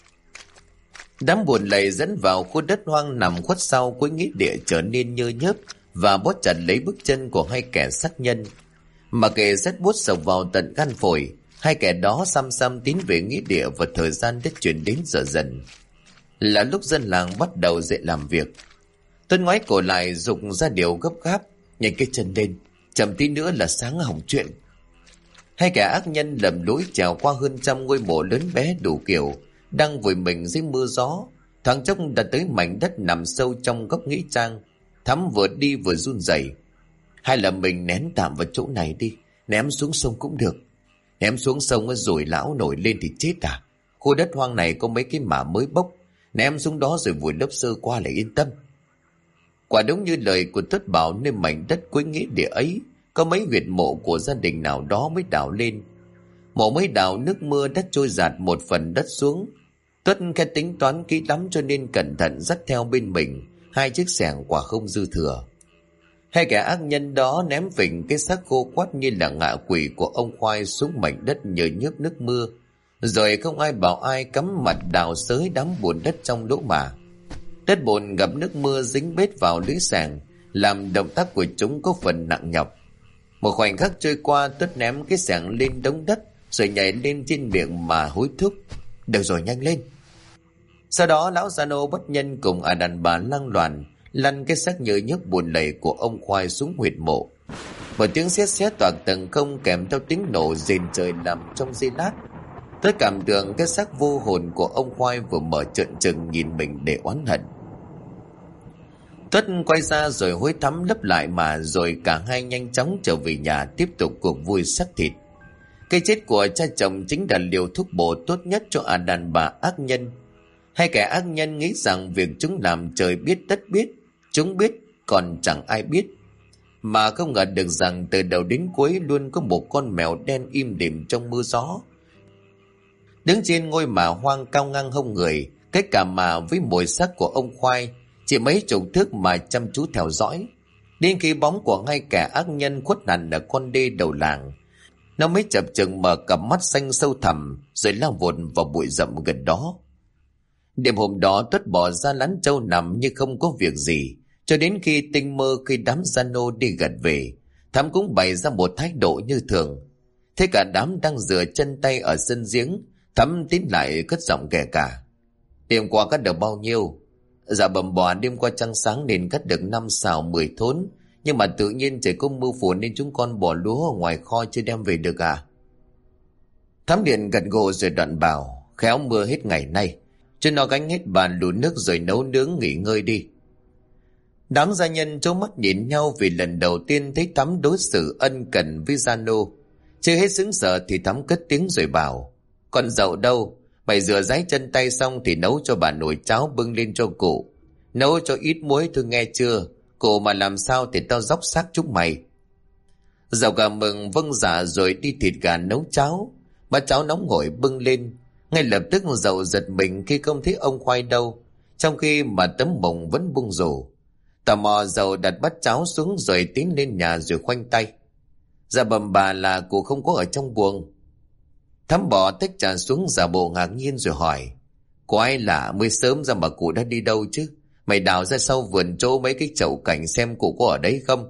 Đám buồn lầy dẫn vào khu đất hoang nằm khuất sau cuối nghĩa địa trở nên nhơ nhớp và bó chặt lấy bước chân của hai kẻ sát nhân. Mà kệ rất buốt sộc vào tận gan phổi, hai kẻ đó xăm xăm tiến về nghĩa địa và thời gian đã chuyển đến giờ dần. Là lúc dân làng bắt đầu dậy làm việc. Tuấn ngoái cổ lại giục ra điều gấp gáp, nhanh cái chân lên, chậm tí nữa là sáng hỏng chuyện. Hai kẻ ác nhân lầm lũi trèo qua hơn 100 ngôi mộ lớn bé đủ kiểu, đang vùi mình dưới mưa gió. Thoáng chốc đã tới mảnh đất nằm sâu trong góc nghĩa trang. Thắm vừa đi vừa run rẩy. Hay là mình nén tạm vào chỗ này đi, ném xuống sông cũng được. Ném xuống sông rồi lão nổi lên thì chết à? Khu đất hoang này có mấy cái mả mới bốc, ném xuống đó rồi vùi lấp sơ qua là yên tâm. Quả đúng như lời của Tất bảo, nơi mảnh đất cuối nghĩa địa ấy có mấy huyệt mộ của gia đình nào đó mới đào lên. Mộ mới đào nước mưa đã trôi dạt một phần đất xuống. Tuất khẽ tính toán kỹ lắm cho nên cẩn thận dắt theo bên mình 2 chiếc xẻng quả không dư thừa. Hai kẻ ác nhân đó ném phình cái xác khô quắt như là ngạ quỷ của ông Khoai xuống mảnh đất nhờ nhớp nước mưa, rồi không ai bảo ai cắm mặt đào xới đám bùn đất trong lỗ mả. Đất bùn gặp nước mưa dính bết vào lưới xẻng, làm động tác của chúng có phần nặng nhọc. Một khoảnh khắc trôi qua, Tuất ném cái xẻng lên đống đất rồi nhảy lên trên miệng mà hối thúc: "Được rồi, nhanh lên!" Sau đó lão Giano bất nhân cùng đàn bà lăng loàn lăn cái xác nhựa nhớp buồn lầy của ông Khoai xuống huyệt mộ. Một tiếng sét sét toạc tầng không kèm theo tiếng nổ rền trời làm trong giây lát. Tôi cảm tưởng cái xác vô hồn của ông Khoai vừa mở trợn trừng nhìn mình để oán hận. Tuất quay ra rồi hối thắm lấp lại mà rồi cả hai nhanh chóng trở về nhà tiếp tục cuộc vui xác thịt. Cái chết của cha chồng chính là liều thuốc bổ tốt nhất cho đàn bà ác nhân. Hai kẻ ác nhân nghĩ rằng việc chúng làm trời biết đất biết, chúng biết còn chẳng ai biết. Mà không ngờ được rằng từ đầu đến cuối luôn có một con mèo đen im đềm trong mưa gió, đứng trên ngôi mả hoang cao ngang hông người, cái cả mả với mồi xác của ông Khoai chỉ mấy chục thước mà chăm chú theo dõi. Đến khi bóng của hai kẻ ác nhân khuất hẳn ở con đê đầu làng, nó mới chập chừng mở cặp mắt xanh sâu thẳm rồi lao vụt vào bụi rậm gần đó. Đêm hôm đó Tuất bỏ ra lán trâu nằm như không có việc gì, cho đến khi tinh mơ khi đám Giano đi gật về. Thắm cũng bày ra một thái độ như thường. Thế cả đám đang rửa chân tay ở sân giếng, Thắm tiến lại cất giọng kể cả: "Đêm qua cắt được bao nhiêu?" "Dạ bầm bò, đêm qua trăng sáng nên cắt được 5 sào 10 thốn, nhưng mà tự nhiên trời có mưa phùn nên chúng con bỏ lúa ở ngoài kho chưa đem về được à?" Thắm điện gật gù rồi đoạn bảo: "Khéo mưa hết ngày nay, cho nó gánh hết bàn đun nước rồi nấu nướng nghỉ ngơi đi." Đám gia nhân trố mắt nhìn nhau vì lần đầu tiên thấy Thắm đối xử ân cần với Giano. Chưa hết sững sờ thì Thắm cất tiếng rồi bảo: "Con dậu đâu? Mày rửa ráy chân tay xong thì nấu cho bà nồi cháo bưng lên cho cụ. Nấu cho ít muối thôi nghe chưa? Cụ mà làm sao thì tao dóc xác chúng mày." Dậu gà mừng vâng dạ rồi đi thịt gà nấu cháo. Bát cháo nóng hổi bưng lên. Ngay lập tức Dậu giật mình khi không thấy ông Khoai đâu, trong khi mà tấm mồng vẫn bung rổ. Tò mò Dậu đặt bát cháo xuống rồi tiến lên nhà rồi khoanh tay: "Dạ bẩm bà là cụ không có ở trong buồng." Thắm bỏ tách trà xuống giả bộ ngạc nhiên rồi hỏi: "Có ai lạ mới sớm ra mà cụ đã đi đâu chứ? Mày đào ra sau vườn chỗ mấy cái chậu cảnh xem cụ có ở đấy không?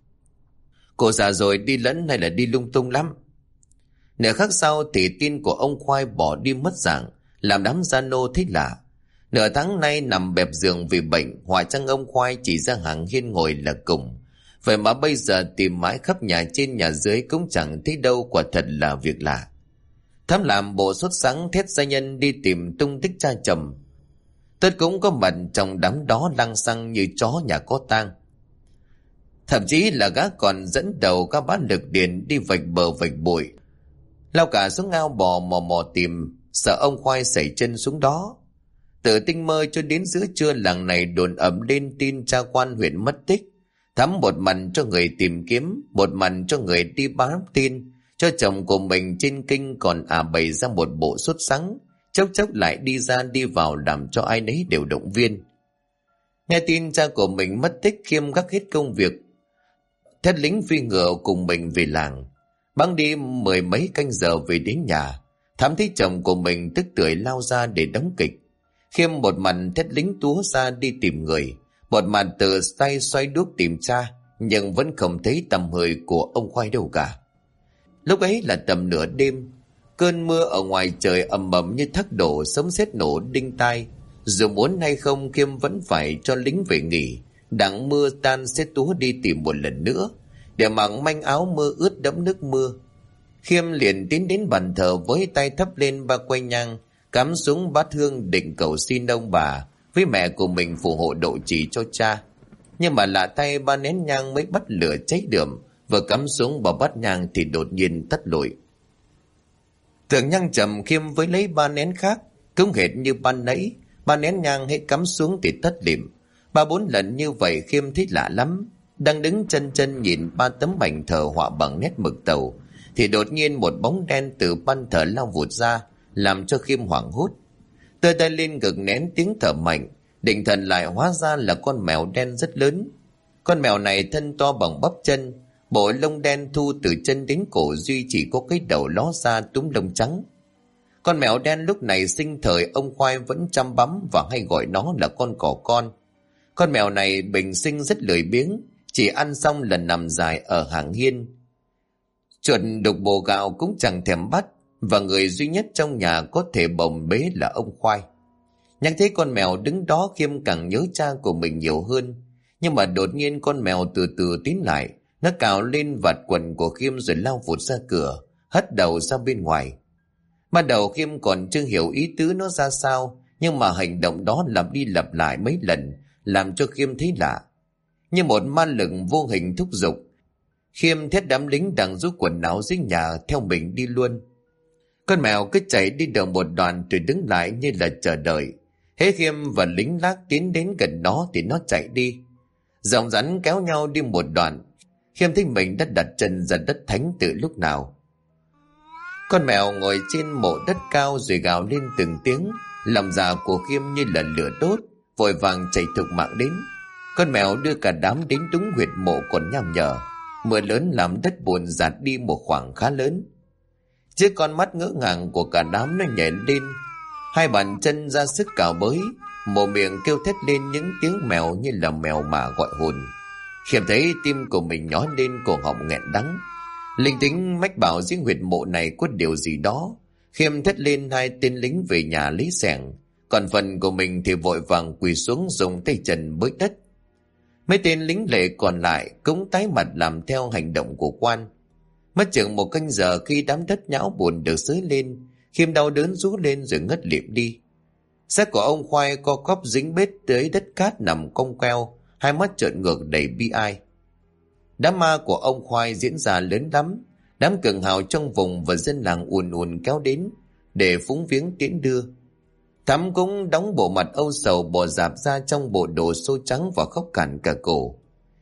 Cụ già rồi đi lẫn hay là đi lung tung lắm." Nửa khắc sau thì tin của ông Khoai bỏ đi mất dạng, làm đám Giano thích lạ. Nửa tháng nay nằm bẹp giường vì bệnh, họa chăng ông Khoai chỉ ra hàng hiên ngồi là cùng. Vậy mà bây giờ tìm mãi khắp nhà trên nhà dưới cũng chẳng thấy đâu, quả thật là việc lạ. Thắm làm bộ sốt sắng thét gia nhân đi tìm tung tích cha chồng. Tất cũng có mặt trong đám đó lăng xăng như chó nhà có tang. Thậm chí là gã còn dẫn đầu các bát lực điền đi vạch bờ vạch bụi, lao cả xuống ao bò mò mò tìm, sợ ông Khoai xảy chân xuống đó. Từ tinh mơ cho đến giữa trưa, làng này đồn ầm lên tin cha quan huyện mất tích. Thắm một mặt cho người tìm kiếm, một mặt cho người đi báo tin cho chồng của mình trên kinh, còn bày ra một bộ sốt sắng, chốc chốc lại đi ra đi vào làm cho ai nấy đều động viên. Nghe tin cha của mình mất tích, Khiêm gác hết công việc, thét lính phi ngựa cùng mình về làng. Băng đi 10 mấy canh giờ về đến nhà, Thắm thấy chồng của mình tức tưởi lao ra để đóng kịch. Khiêm một mặt thét lính túa ra đi tìm người, một mặt từ tay xoay đuốc tìm cha, nhưng vẫn không thấy tầm hơi của ông Khoai đâu cả. Lúc ấy là tầm nửa đêm, cơn mưa ở ngoài trời ầm ầm như thác đổ, sấm sét nổ đinh tai. Dù muốn hay không, Khiêm vẫn phải cho lính về nghỉ, đặng mưa tan sẽ túa đi tìm một lần nữa, để mặc manh áo mưa ướt đẫm nước mưa. Khiêm liền tiến đến bàn thờ với tay thắp lên 3 quay nhang, cắm xuống bát hương định cầu xin ông bà với mẹ của mình phù hộ độ trì cho cha. Nhưng mà lạ tay, 3 nén nhang mới bắt lửa cháy đượm, vừa cắm xuống vào bát nhang thì đột nhiên tắt lụi. Tưởng nhang chậm, Khiêm với lấy 3 nén khác, cũng hệt như ban nãy, 3 nén nhang hết cắm xuống thì tắt lịm. 3-4 lần như vậy Khiêm thấy lạ lắm. Đang đứng chân chân nhìn 3 tấm ảnh thờ họa bằng nét mực tàu, thì đột nhiên một bóng đen từ ban thờ lao vụt ra, làm cho Khiêm hoảng hốt. Tơ tay lên ngực nén tiếng thở mạnh, định thần lại hóa ra là con mèo đen rất lớn. Con mèo này thân to bằng bắp chân, bộ lông đen thu từ chân đến cổ, duy chỉ có cái đầu ló ra túm lông trắng. Con mèo đen lúc này sinh thời ông Khoai vẫn chăm bắm và hay gọi nó là con cỏ con. Con mèo này bình sinh rất lười biếng, chỉ ăn xong lần nằm dài ở hàng hiên. Chuột đục bồ gạo cũng chẳng thèm bắt, và người duy nhất trong nhà có thể bồng bế là ông Khoai. Nhắc thấy con mèo đứng đó, Khiêm càng nhớ cha của mình nhiều hơn. Nhưng mà đột nhiên con mèo từ từ tiến lại, nó cào lên vạt quần của Khiêm rồi lao vụt ra cửa, hất đầu ra bên ngoài. Ban đầu Khiêm còn chưa hiểu ý tứ nó ra sao, nhưng mà hành động đó lặp đi lặp lại mấy lần làm cho Khiêm thấy lạ. Như một ma lực vô hình thúc giục, Khiêm thét đám lính đang rút quần áo dưới nhà theo mình đi luôn. Con mèo cứ chạy đi được một đoạn rồi đứng lại như là chờ đợi. Hễ Khiêm và lính lác tiến đến gần nó thì nó chạy đi. Dòng rắn kéo nhau đi một đoạn, Khiêm thấy mình đã đặt chân ra đất thánh từ lúc nào. Con mèo ngồi trên mộ đất cao rồi gào lên từng tiếng. Lòng dạ của Khiêm như là lửa đốt, vội vàng chạy thục mạng đến. Con mèo đưa cả đám đến đúng huyệt mộ còn nham nhở. Mưa lớn làm đất bùn dạt đi một khoảng khá lớn. Chiếc con mắt ngỡ ngàng của cả đám nó nhảy lên, 2 bàn chân ra sức cào bới, mồm miệng kêu thét lên những tiếng mèo như là mèo mà gọi hồn. Khiêm thấy tim của mình nhói lên, cổ họng nghẹn đắng. Linh tính mách bảo dưới huyệt mộ này có điều gì đó. Khiêm thét lên 2 tên lính về nhà lấy xẻng, còn phần của mình thì vội vàng quỳ xuống dùng tay chân bới đất. Mấy tên lính lệ còn lại cũng tái mặt làm theo hành động của quan. Mất chừng 1 canh giờ, khi đám đất nhão bùn được xới lên, Khiêm đau đớn rú lên rồi ngất lịm đi. Xác của ông Khoai co quắp dính bết tới đất cát nằm cong queo, 2 mắt trợn ngược đầy bi ai. Đám ma của ông Khoai diễn ra lớn lắm. Đám cường hào trong vùng và dân làng ùn ùn kéo đến để phúng viếng tiễn đưa. Thắm cũng đóng bộ mặt âu sầu, bò dạp ra trong bộ đồ xô trắng và khóc cạn cả cổ.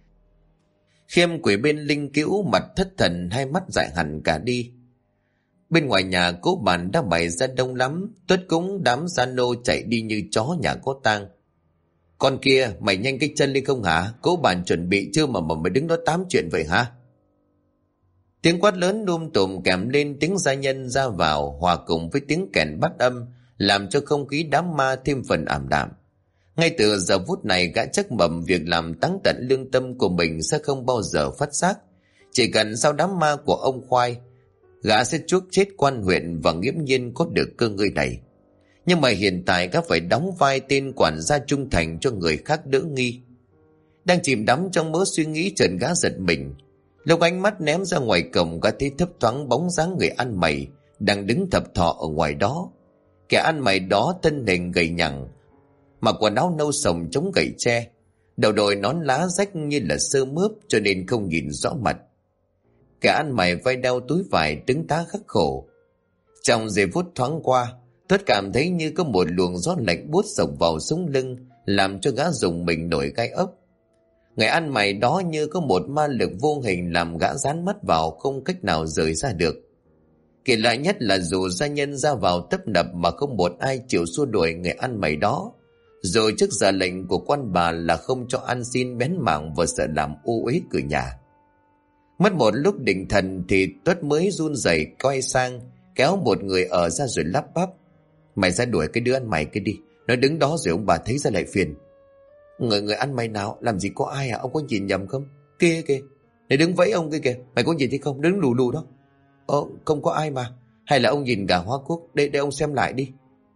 Khiêm quỳ bên linh cữu, mặt thất thần, 2 mắt dại hẳn cả đi. Bên ngoài nhà cố bàn đã bày ra đông lắm, Tuất cũng đám gian nô chạy đi như chó nhà có tang. Con kia, mày nhanh cái chân lên không hả? Cố bàn chuẩn bị chưa mà mày đứng đó tám chuyện vậy hả? Tiếng quát lớn tùm kèm lên tiếng gia nhân ra vào, hòa cùng với tiếng kèn bắt âm, làm cho không khí đám ma thêm phần ảm đạm. Ngay từ giờ phút này, gã chắc mầm việc làm táng tận lương tâm của mình sẽ không bao giờ phát giác. Chỉ cần sau đám ma của ông Khoai, gã sẽ chuốc chết quan huyện và nghiễm nhiên có được cơ ngơi này. Nhưng mà hiện tại gã phải đóng vai tên quản gia trung thành cho người khác đỡ nghi. Đang chìm đắm trong mớ suy nghĩ, chợt gã giật mình. Lúc ánh mắt ném ra ngoài cổng, gã thấy thấp thoáng bóng dáng người ăn mày đang đứng thập thọ ở ngoài đó. Kẻ ăn mày đó thân hình gầy nhẳng, mặc quần áo nâu sồng chống gậy tre, đầu đội nón lá rách như là sơ mướp cho nên không nhìn rõ mặt. Kẻ ăn mày vai đeo túi vải đứng tá khắc khổ. Trong giây phút thoáng qua, Tuất cảm thấy như có một luồng gió lạnh buốt sộc vào sống lưng, làm cho gã rùng mình nổi gai ốc. Người ăn mày đó như có một ma lực vô hình làm gã dán mắt vào, không cách nào rời ra được. Kỳ lạ nhất là dù gia nhân ra vào tấp nập mà không một ai chịu xua đuổi người ăn mày đó. Rồi trước giờ lệnh của quan bà là không cho ăn xin bén mảng và sợ làm u uế cửa nhà. Mất một lúc định thần thì Tuất mới run rẩy quay sang kéo một người ở ra rồi lắp bắp: "Mày ra đuổi cái đứa ăn mày kia đi, nó đứng đó rồi ông bà thấy ra lại phiền." Người ăn mày nào? Làm gì có ai à? Ông có nhìn nhầm không? Kia kìa, này đứng vẫy ông kia kìa, mày có nhìn thấy không? Đứng lù lù đó. Không có ai mà. Hay là ông nhìn gà hoa quốc? Để ông xem lại đi.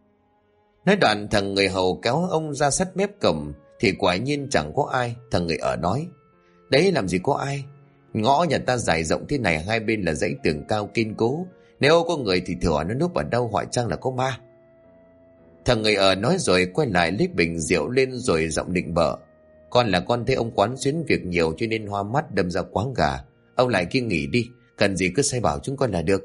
Nói đoạn thằng người hầu kéo ông ra sát mép cổng thì quả nhiên chẳng có ai. Thằng người ở nói: "Đấy, làm gì có ai. Ngõ nhà ta dài rộng thế này, hai bên là dãy tường cao kiên cố. Nếu có người thì thừa nó núp ở đâu, hỏi chăng là có ma." Thằng người ở nói rồi quay lại lấy bình rượu lên rồi giọng định bợ: "Con là con thấy ông quán xuyến việc nhiều cho nên hoa mắt đâm ra quáng gà. Ông lại kia nghỉ đi, cần gì cứ sai bảo chúng con là được."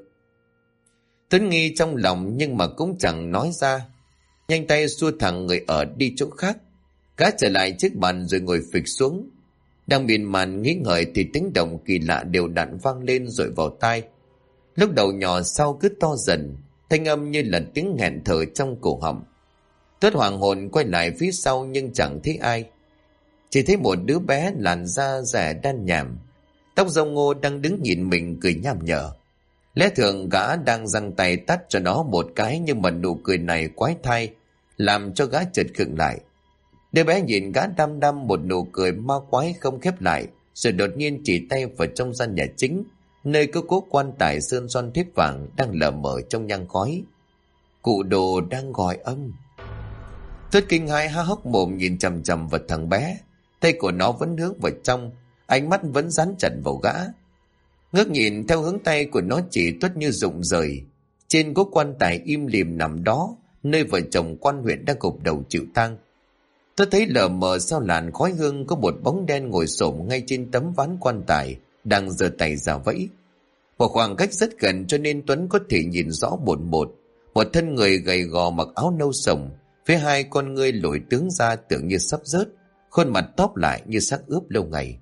Tuấn nghi trong lòng nhưng mà cũng chẳng nói ra, nhanh tay xua thằng người ở đi chỗ khác. Gã trở lại chiếc bàn rồi ngồi phịch xuống. Đang miên man nghĩ ngợi thì tiếng động kỳ lạ đều đặn vang lên rồi vào tai. Lúc đầu nhỏ, sau cứ to dần, thanh âm như là tiếng nghẹn thở trong cổ họng. Tuất hoàng hồn quay lại phía sau nhưng chẳng thấy ai. Chỉ thấy một đứa bé làn da rẻ đan nhảm, tóc râu ngô đang đứng nhìn mình cười nham nhở. Lẽ thường gã đang giằng tay tát cho nó một cái, nhưng mà nụ cười này quái thai làm cho gã chợt khựng lại. Đứa bé nhìn gã đăm đăm một nụ cười ma quái không khép lại, rồi đột nhiên chỉ tay vào trong gian nhà chính, nơi có cố quan tài sơn son thép vàng đang lờ mờ trong nhang khói. Cụ Đồ đang gọi ông. Tuất kinh hãi há hốc mồm nhìn chằm chằm vào thằng bé, tay của nó vẫn hướng vào trong, ánh mắt vẫn dán chặt vào gã. Ngước nhìn theo hướng tay của nó chỉ, Tuất như rụng rời. Trên cố quan tài im lìm nằm đó, nơi vợ chồng quan huyện đang gục đầu chịu tang. Tôi thấy lờ mờ sau làn khói hương có một bóng đen ngồi xổm ngay trên tấm ván quan tài, đang giơ tay ra vẫy. Một khoảng cách rất gần cho nên Tuấn có thể nhìn rõ một thân người gầy gò mặc áo nâu sồng, với hai con ngươi lồi tướng ra tưởng như sắp rớt, khuôn mặt tóp lại như xác ướp lâu ngày.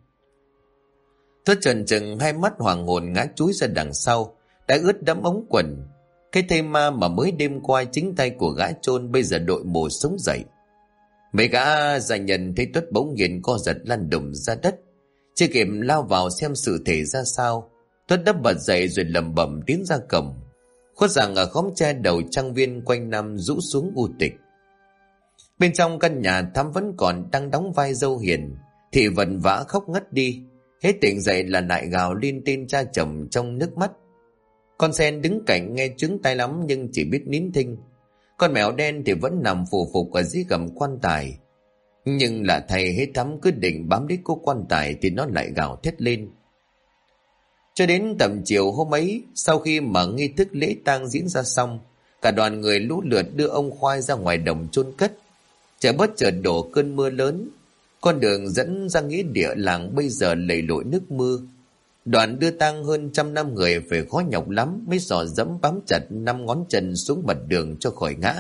Tuấn chần chừng hai mắt hoàng hồn ngã chúi ra đằng sau, đã ướt đẫm ống quần. Cái thây ma mà mới đêm qua chính tay của gã chôn bây giờ đội mồ sống dậy. Mấy gã gia nhân thấy Tuất bỗng nhiên co giật lăn đùng ra đất, chưa kịp lao vào xem sự thể ra sao, Tuất đắp bật dậy rồi lẩm bẩm tiến ra cổng. Khuất rằng ở khóm tre đầu trang viên quanh năm rũ xuống u tịch. Bên trong căn nhà Thắm vẫn còn đang đóng vai dâu hiền, thì vần vã khóc ngất đi. Hết tỉnh dậy là lại gào lên tên cha chồng trong nước mắt. Con sen đứng cạnh nghe chứng tai lắm nhưng chỉ biết nín thinh. Con mèo đen thì vẫn nằm phù phục ở dưới gầm quan tài. Nhưng là thầy hết Thắm cứ định bám lấy cô quan tài thì nó lại gào thét lên. Cho đến tầm chiều hôm ấy, sau khi mà nghi thức lễ tang diễn ra xong, cả đoàn người lũ lượt đưa ông Khoai ra ngoài đồng chôn cất. Trời bất chợt đổ cơn mưa lớn. Con đường dẫn ra nghĩa địa làng bây giờ lầy lội nước mưa. Đoàn đưa tang hơn 100 năm người phải khó nhọc lắm mới dò dẫm bám chặt 5 ngón chân xuống mặt đường cho khỏi ngã.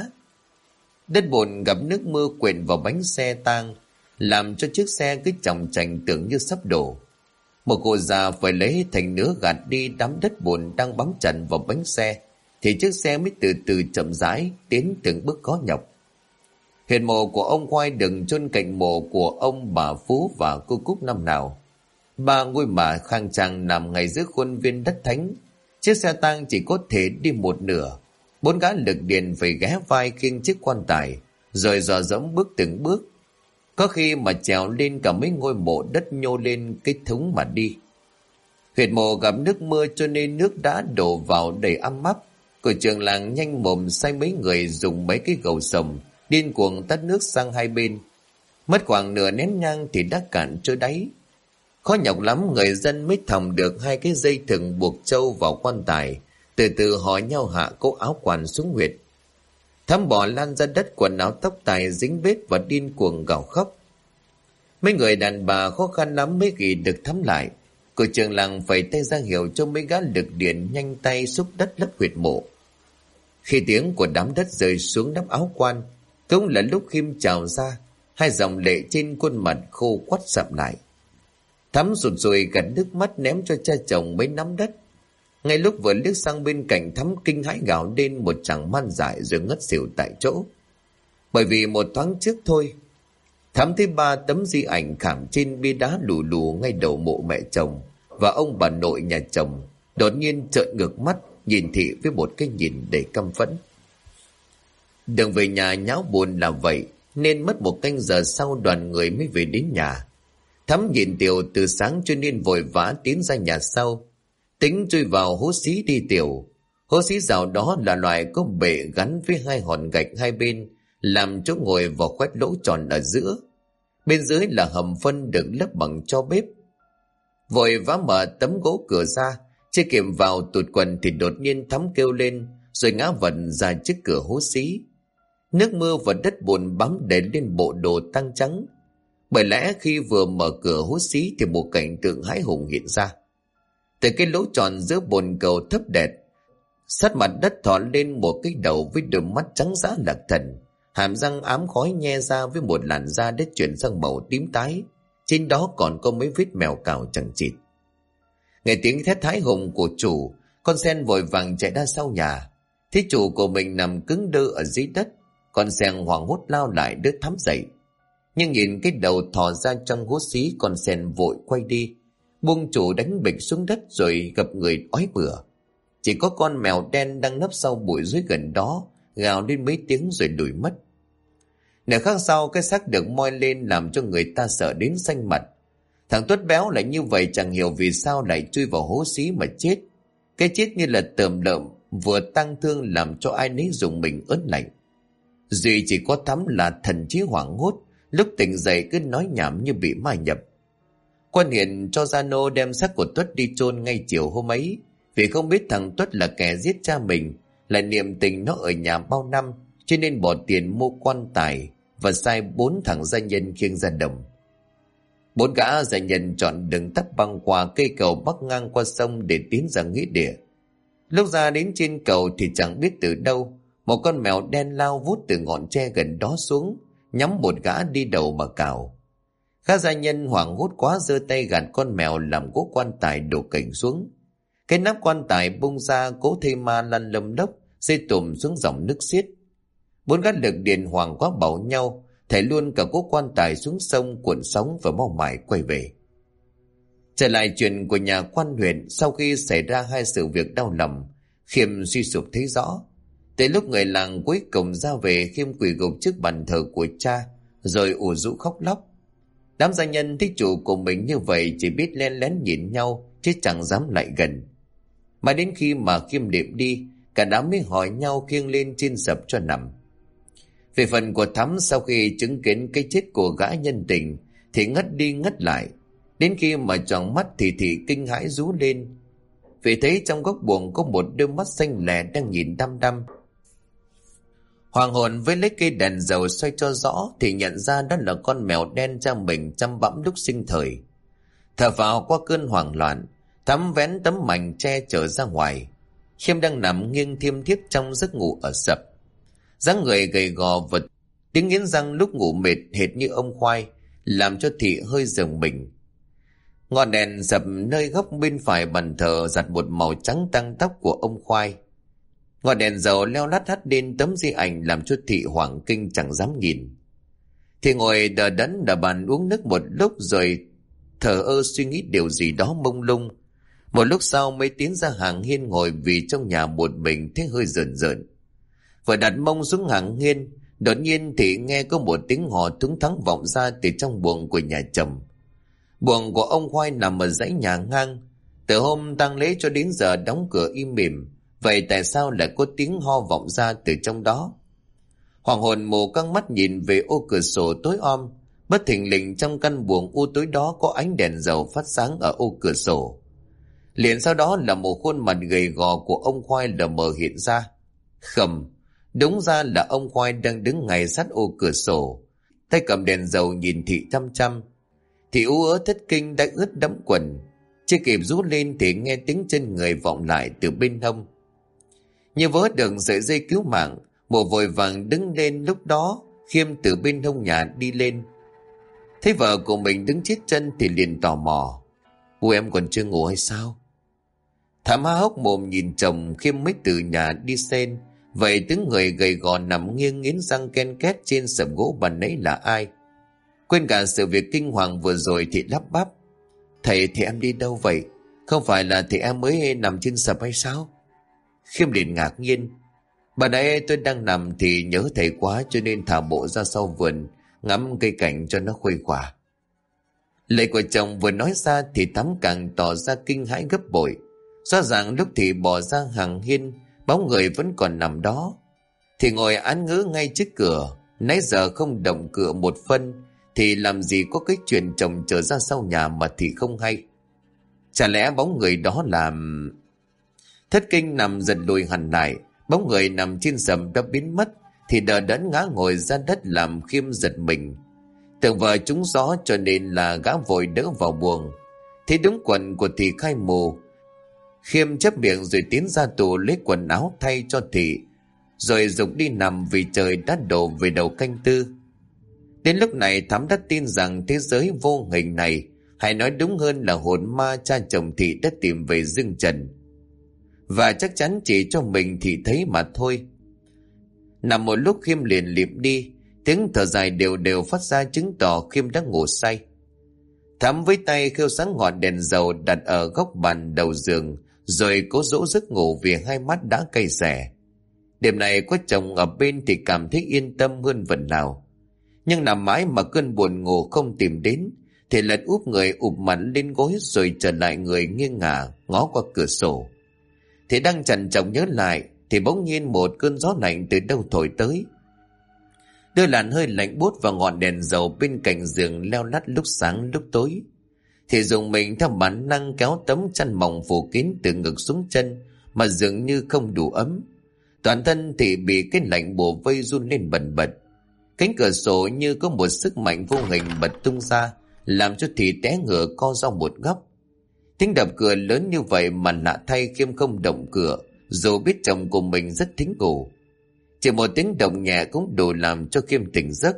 Đất bùn gặp nước mưa quện vào bánh xe tang, làm cho chiếc xe cứ chòng chành tưởng như sắp đổ. Một cô già phải lấy thành nứa gạt đi đám đất bùn đang bám chặt vào bánh xe, thì chiếc xe mới từ từ chậm rãi tiến từng bước khó nhọc. Huyệt mộ của ông Khoai đừng chôn cạnh mộ của ông bà Phú và cô Cúc năm nào. 3 ngôi mả khang trang nằm ngay giữa khuôn viên đất thánh. Chiếc xe tang chỉ có thể đi một nửa. 4 gã lực điền phải ghé vai khiêng chiếc quan tài, rồi dò dẫm bước từng bước. Có khi mà trèo lên cả mấy ngôi mộ đất nhô lên cái thúng mà đi. Huyệt mộ gặp nước mưa cho nên nước đã đổ vào đầy ăm mắp. Của trường làng nhanh mồm sai mấy người dùng mấy cái gầu sồng điên cuồng tắt nước sang hai bên. Mất khoảng nửa nén nhang thì đã cạn trôi đáy. Khó nhọc lắm người dân mới thòng được 2 cái dây thừng buộc trâu vào quan tài, từ từ họ nhau hạ cố áo quàng xuống huyệt. Thắm bò lan ra đất, quần áo tóc tài dính vết và điên cuồng gào khóc. Mấy người đàn bà khó khăn lắm mới ghi được Thắm lại. Cô trường làng phải tay ra hiệu cho mấy gã lực điện nhanh tay xúc đất lấp huyệt mộ. Khi tiếng của đám đất rơi xuống đắp áo quan, cũng là lúc Khiêm trào ra, hai dòng lệ trên khuôn mặt khô quắt sậm lại. Thắm rụt rùi gạt nước mắt ném cho cha chồng mấy nắm đất. Ngay lúc vừa liếc sang bên cạnh, Thắm kinh hãi gào lên một tràng man dại rồi ngất xỉu tại chỗ. Bởi vì một thoáng trước thôi, Thắm thấy 3 tấm di ảnh khảm trên bia đá lù lù ngay đầu mộ mẹ chồng và ông bà nội nhà chồng đột nhiên trợn ngược mắt nhìn thị với một cái nhìn đầy căm phẫn. Đường về nhà nháo buồn là vậy, nên mất một canh giờ sau đoàn người mới về đến nhà. Thắm nhìn Tiểu từ sáng cho nên vội vã tiến ra nhà sau, tính chui vào hố xí đi Tiểu. Hố xí rào đó là loại có bệ gắn với 2 hòn gạch hai bên, làm chỗ ngồi vào khoét lỗ tròn ở giữa. Bên dưới là hầm phân được lấp bằng tro bếp. Vội vã mở tấm gỗ cửa ra, chưa kịp vào tụt quần thì đột nhiên Thắm kêu lên rồi ngã vật ra trước cửa hố xí. Nước mưa và đất bùn bám đầy lên bộ đồ tang trắng. Bởi lẽ khi vừa mở cửa hố xí thì một cảnh tượng hãi hùng hiện ra. Từ cái lỗ tròn giữa bồn cầu thấp đẹt, sát mặt đất thò lên một cái đầu với đôi mắt trắng dã lạc thần, hàm răng ám khói nhe ra với một làn da đã chuyển sang màu tím tái. Trên đó còn có mấy vết mèo cào chằng chịt. Nghe tiếng thét hãi hùng của chủ, con sen vội vàng chạy ra sau nhà. Thấy chủ của mình nằm cứng đơ ở dưới đất, con sen hoảng hốt lao lại đỡ Thắm dậy. Nhưng nhìn cái đầu thò ra trong hố xí, con sen vội quay đi, buông chủ đánh bịch xuống đất rồi gặp người ói bừa. Chỉ có con mèo đen đang nấp sau bụi dưới gần đó gào lên mấy tiếng rồi đuổi mất. Nửa khắc sau, cái xác được moi lên làm cho người ta sợ đến xanh mặt. Thằng Tuất béo lại như vậy, chẳng hiểu vì sao lại chui vào hố xí mà chết. Cái chết như là tởm lợm, vừa tang thương làm cho ai nấy dùng mình ớn lạnh. Duy chỉ có Thắm là thần trí hoảng hốt, lúc tỉnh dậy cứ nói nhảm như bị ma nhập. Quan Hiền cho Gia Nô đem xác của Tuất đi chôn ngay chiều hôm ấy, vì không biết thằng Tuất là kẻ giết cha mình, lại niệm tình nó ở nhà bao năm, cho nên bỏ tiền mua quan tài và sai 4 thằng gia nhân khiêng ra đồng. 4 gã gia nhân chọn đường tắt băng qua cây cầu bắc ngang qua sông để tiến ra nghĩa địa. Lúc ra đến trên cầu thì chẳng biết từ đâu một con mèo đen lao vút từ ngọn tre gần đó xuống, nhắm một gã đi đầu mà cào. Gã gia nhân hoảng hốt quá giơ tay gạt con mèo làm gỗ quan tài đổ cành xuống. Cái nắp quan tài bung ra, cố thây ma lăn lầm lốc rơi tùm xuống dòng nước xiết. 4 gã lực điện hoàng quá bảo nhau thảy luôn cả cố quan tài xuống sông cuộn sóng và mau mải quay về. Trở lại chuyện của nhà quan huyện, sau khi xảy ra 2 sự việc đau lòng, Khiêm suy sụp thấy rõ. Tới lúc người làng cuối cùng ra về, Khiêm quỳ gục trước bàn thờ của cha rồi ủ rũ khóc lóc. Đám gia nhân thấy chủ của mình như vậy chỉ biết len lén nhìn nhau chứ chẳng dám lại gần. Mà đến khi mà Khiêm đệm đi, cả đám mới hỏi nhau khiêng lên trên sập cho nằm. Về phần của Thắm, sau khi chứng kiến cái chết của gã nhân tình thì ngất đi ngất lại. Đến khi mà tròn mắt thì kinh hãi rú lên, vì thấy trong góc buồng có một đôi mắt xanh lè đang nhìn đăm đăm. Hoàng hồn với lấy cây đèn dầu xoay cho rõ thì nhận ra đó là con mèo đen cha mình chăm bẵm lúc sinh thời. Thở vào qua cơn hoảng loạn, Thắm vén tấm mành che trở ra ngoài. Khiêm đang nằm nghiêng thiêm thiếp trong giấc ngủ ở sập. Dáng người gầy gò vật, tiếng nghiến răng lúc ngủ mệt hệt như ông Khoai, làm cho Thị hơi giật mình. Ngọn đèn sập nơi góc bên phải bàn thờ giặt một màu trắng tăng tóc của ông Khoai. Ngọn đèn dầu leo lắt hắt lên tấm di ảnh làm cho Thị hoảng kinh chẳng dám nhìn. Thì ngồi đờ đẫn đờ bàn uống nước một lúc rồi thờ ơ suy nghĩ điều gì đó mông lung. Một lúc sau mới tiến ra hàng hiên ngồi, vì trong nhà một mình thấy hơi rợn rợn. Vừa đặt mông xuống hàng hiên, đột nhiên Thị nghe có một tiếng hò thúng thắng vọng ra từ trong buồng của nhà chồng. Buồng của ông Khoai nằm ở dãy nhà ngang. Từ hôm tang lễ cho đến giờ đóng cửa im mỉm, vậy tại sao lại có tiếng ho vọng ra từ trong đó? Hoàng hồn mù căng mắt nhìn về ô cửa sổ tối om, bất thình lình trong căn buồng u tối đó có ánh đèn dầu phát sáng ở ô cửa sổ. Liền sau đó là một khuôn mặt gầy gò của ông Khoai lờ mờ hiện ra. Khầm, đúng ra là ông Khoai đang đứng ngay sát ô cửa sổ, tay cầm đèn dầu nhìn Thị chăm chăm. thì ú ớ thất kinh đã ướt đẫm quần. Chưa kịp rú lên thì nghe tiếng chân người vọng lại từ bên hông. Như vớ được sợi dây cứu mạng, Mộ vội vàng đứng lên. Lúc đó Khiêm từ bên hông nhà đi lên, thấy vợ của mình đứng chết chân thì liền tò mò: "Cô em còn chưa ngủ hay sao?" Thảm há hốc mồm nhìn chồng. Khiêm mới từ nhà đi sen. Vậy tiếng người gầy gò nằm nghiêng nghiến răng ken két trên sập gỗ bàn nãy là ai? Quên cả sự việc kinh hoàng vừa rồi thì lắp bắp: Thầy em đi đâu vậy? Không phải là thầy em mới nằm trên sập hay sao?" Khiêm liền ngạc nhiên: "Bà nãy tôi đang nằm thì nhớ thầy quá, cho nên thả bộ ra sau vườn ngắm cây cảnh cho nó khuây khỏa." Lời của chồng vừa nói ra thì Thắm càng tỏ ra kinh hãi gấp bội. Rõ ràng lúc thì bỏ ra hàng hiên, bóng người vẫn còn nằm đó. Thì ngồi án ngữ ngay trước cửa, nãy giờ không động cựa một phân, thì làm gì có cái chuyện chồng trở ra sau nhà mà thì không hay. Chả lẽ bóng người đó làm... Thất kinh nằm giật lùi hẳn lại. Bóng người nằm trên sầm đã biến mất, thì đờ đẫn ngã ngồi ra đất làm Khiêm giật mình. Tưởng vợ trúng gió cho nên là gã vội đỡ vào buồng. Thấy đúng quần của Thị khai mù, Khiêm chép miệng rồi tiến ra tủ lấy quần áo thay cho Thị, rồi dục đi nằm vì trời đã đổ về đầu canh tư. Đến lúc này Thắm đã tin rằng thế giới vô hình này, hay nói đúng hơn là hồn ma cha chồng Thị đã tìm về dương trần. Và chắc chắn chỉ cho mình Thị thấy mà thôi. Nằm một lúc Khiêm liền liệm đi. Tiếng thở dài đều đều phát ra chứng tỏ Khiêm đã ngủ say. Thắm với tay khêu sáng ngọn đèn dầu đặt ở góc bàn đầu giường, rồi cố dỗ giấc ngủ vì hai mắt đã cay xè. Đêm này có chồng ở bên thì cảm thấy yên tâm hơn phần nào. Nhưng nằm mãi mà cơn buồn ngủ không tìm đến, thì lật úp người ụp mặt lên gối rồi trở lại người nghiêng ngả ngó qua cửa sổ. Thì đang chằn chọc nhớ lại thì bỗng nhiên một cơn gió lạnh từ đâu thổi tới, đưa làn hơi lạnh buốt vào ngọn đèn dầu bên cạnh giường leo lắt lúc sáng lúc tối. Thì dùng mình theo bản năng kéo tấm chăn mỏng phủ kín từ ngực xuống chân, mà dường như không đủ ấm. Toàn thân thì bị cái lạnh bủa vây run lên bần bật. Cánh cửa sổ như có một sức mạnh vô hình bật tung ra, làm cho Thị té ngửa co ra một góc. Tiếng đập cửa lớn như vậy mà lạ thay Khiêm không động cửa, dù biết chồng của mình rất thính ngủ. Chỉ một tiếng động nhẹ cũng đủ làm cho Khiêm tỉnh giấc.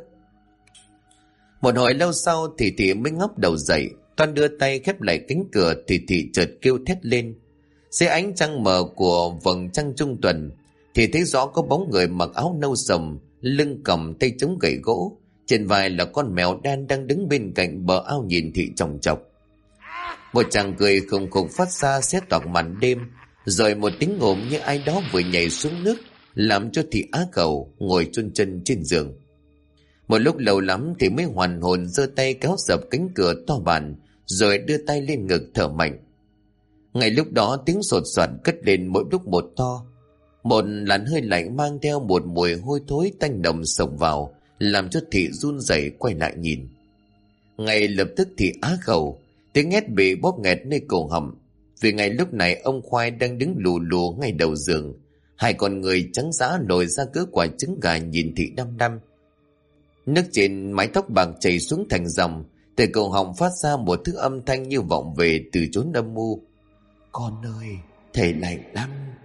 Một hồi lâu sau thì Thị mới ngóc đầu dậy, toan đưa tay khép lại cánh cửa thì Thị chợt kêu thét lên. Dưới ánh trăng mờ của vầng trăng trung tuần thì thấy rõ có bóng người mặc áo nâu sầm, lưng cầm tay chống gậy gỗ, trên vai là con mèo đen đang đứng bên cạnh bờ ao nhìn Thị chòng chọc. Một chàng cười khùng khục phát ra xé toạc màn đêm, rồi một tiếng ngồm như ai đó vừa nhảy xuống nước, làm cho Thị á khẩu ngồi chôn chân trên giường. Một lúc lâu lắm thì mới hoàn hồn, giơ tay kéo sập cánh cửa to bản, rồi đưa tay lên ngực thở mạnh. Ngay lúc đó tiếng sột soạt cất lên mỗi lúc một to. Một làn hơi lạnh mang theo một mùi hôi thối tanh nồng xộc vào, làm cho Thị run rẩy quay lại nhìn. Ngay lập tức Thị á khẩu, tiếng hét bị bóp nghẹt nơi cổ họng. Vì ngay lúc này ông Khoai đang đứng lù lù ngay đầu giường, hai con người trắng dã nổi ra cỡ quả trứng gà nhìn Thị đăm đăm. Nước trên mái tóc bạc chảy xuống thành dòng, từ cổ họng phát ra một thứ âm thanh như vọng về từ chốn âm mưu. "Con ơi, thầy lạnh lắm."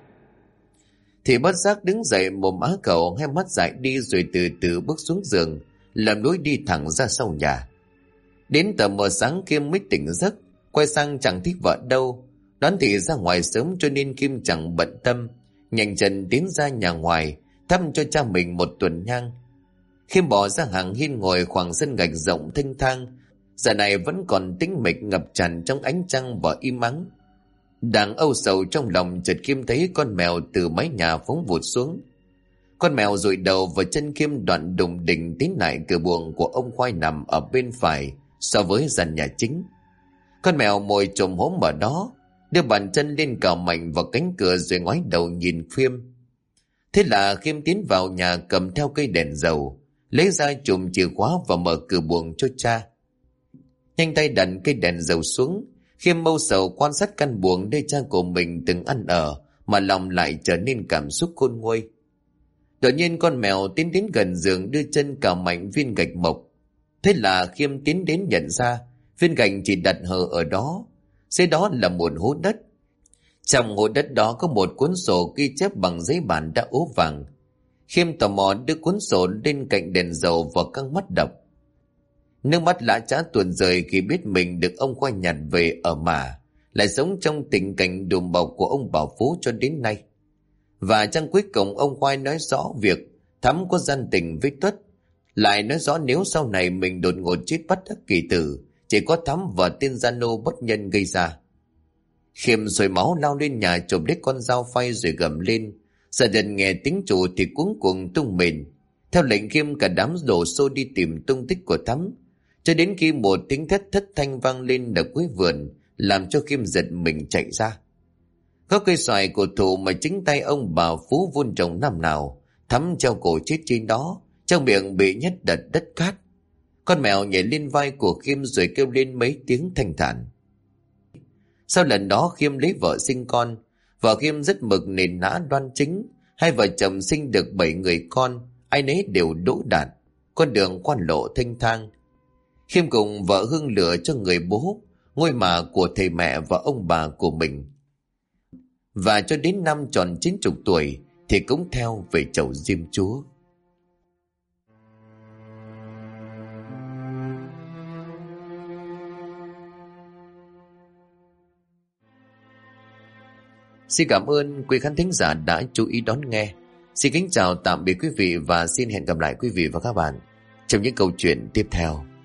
Thì bất giác đứng dậy, mồm á khẩu, hai mắt dại đi rồi từ từ bước xuống giường, làm lối đi thẳng ra sau nhà. Đến tờ mờ sáng Kim mới tỉnh giấc, quay sang chẳng thích vợ đâu. Đoán Thị ra ngoài sớm cho nên Kim chẳng bận tâm, nhanh chân tiến ra nhà ngoài thăm cho cha mình một tuần nhang. Khiêm bỏ ra hàng hiên ngồi khoảng sân gạch rộng thênh thang, giờ này vẫn còn tĩnh mịch ngập tràn trong ánh trăng và im ắng. Đang âu sầu trong lòng, chợt Khiêm thấy con mèo từ mái nhà phóng vụt xuống. Con mèo dụi đầu vào chân Khiêm, đoạn đùng đỉnh tiến lại cửa buồng của ông Khoai nằm ở bên phải so với gian nhà chính. Con mèo ngồi chồm hổm ở đó, đưa bàn chân lên cào mạnh vào cánh cửa rồi ngoái đầu nhìn Khiêm. Thế là Khiêm tiến vào nhà, cầm theo cây đèn dầu, lấy ra chùm chìa khóa và mở cửa buồng cho cha. Nhanh tay đặt cây đèn dầu xuống, Khiêm mâu sầu quan sát căn buồng nơi cha của mình từng ăn ở, mà lòng lại trở nên cảm xúc khôn nguôi. Đột nhiên con mèo tiến đến gần giường, đưa chân cào mạnh viên gạch mộc. Thế là Khiêm tiến đến nhận ra Viên gạch chỉ đặt hờ ở đó. Dưới đó là một hố đất. Trong hố đất đó có một cuốn sổ ghi chép bằng giấy bản đã ố vàng. Khiêm tò mò đưa cuốn sổ lên cạnh đèn dầu và căng mắt đọc. Nước mắt lã chã tuôn rơi khi biết mình được ông Khoai nhặt về ở mà, lại sống trong tình cảnh đùm bọc của ông Bảo Phú cho đến nay. Và trang cuối cùng ông Khoai nói rõ việc Thắm có gian tình với Tuất, lại nói rõ nếu sau này mình đột ngột chết bất đắc kỳ tử, chỉ có Thắm và tên gia nô bất nhân gây ra. Khiêm sôi máu lao lên nhà chộp lấy con dao phay rồi gầm lên. Gia đình nghe tiếng chủ thì cuống cuồng tung mền. Theo lệnh Khiêm, cả đám đổ xô đi tìm tung tích của Thắm, cho đến khi một tiếng thét thất thanh vang lên ở cuối vườn, làm cho Khiêm giật mình chạy ra. Gốc cây xoài cổ thụ mà chính tay ông bà Phú vun trồng năm nào, Thắm treo cổ chết trên đó, trong miệng bị nhét đất cát. Con mèo nhảy lên vai của Khiêm rồi kêu lên mấy tiếng thanh thản. Sau lần đó Khiêm lấy vợ sinh con. Vợ Khiêm rất mực nền nã đoan chính. Hai vợ chồng sinh được 7 người con, ai nấy đều đỗ đạt, con đường quan lộ thanh thang. Khiêm cùng vợ hương lửa cho người bố, ngôi mả của thầy mẹ và ông bà của mình. Và cho đến năm tròn 90 tuổi thì cũng theo về chầu Diêm Chúa. Xin cảm ơn quý khán thính giả đã chú ý đón nghe. Xin kính chào tạm biệt quý vị và xin hẹn gặp lại quý vị và các bạn trong những câu chuyện tiếp theo.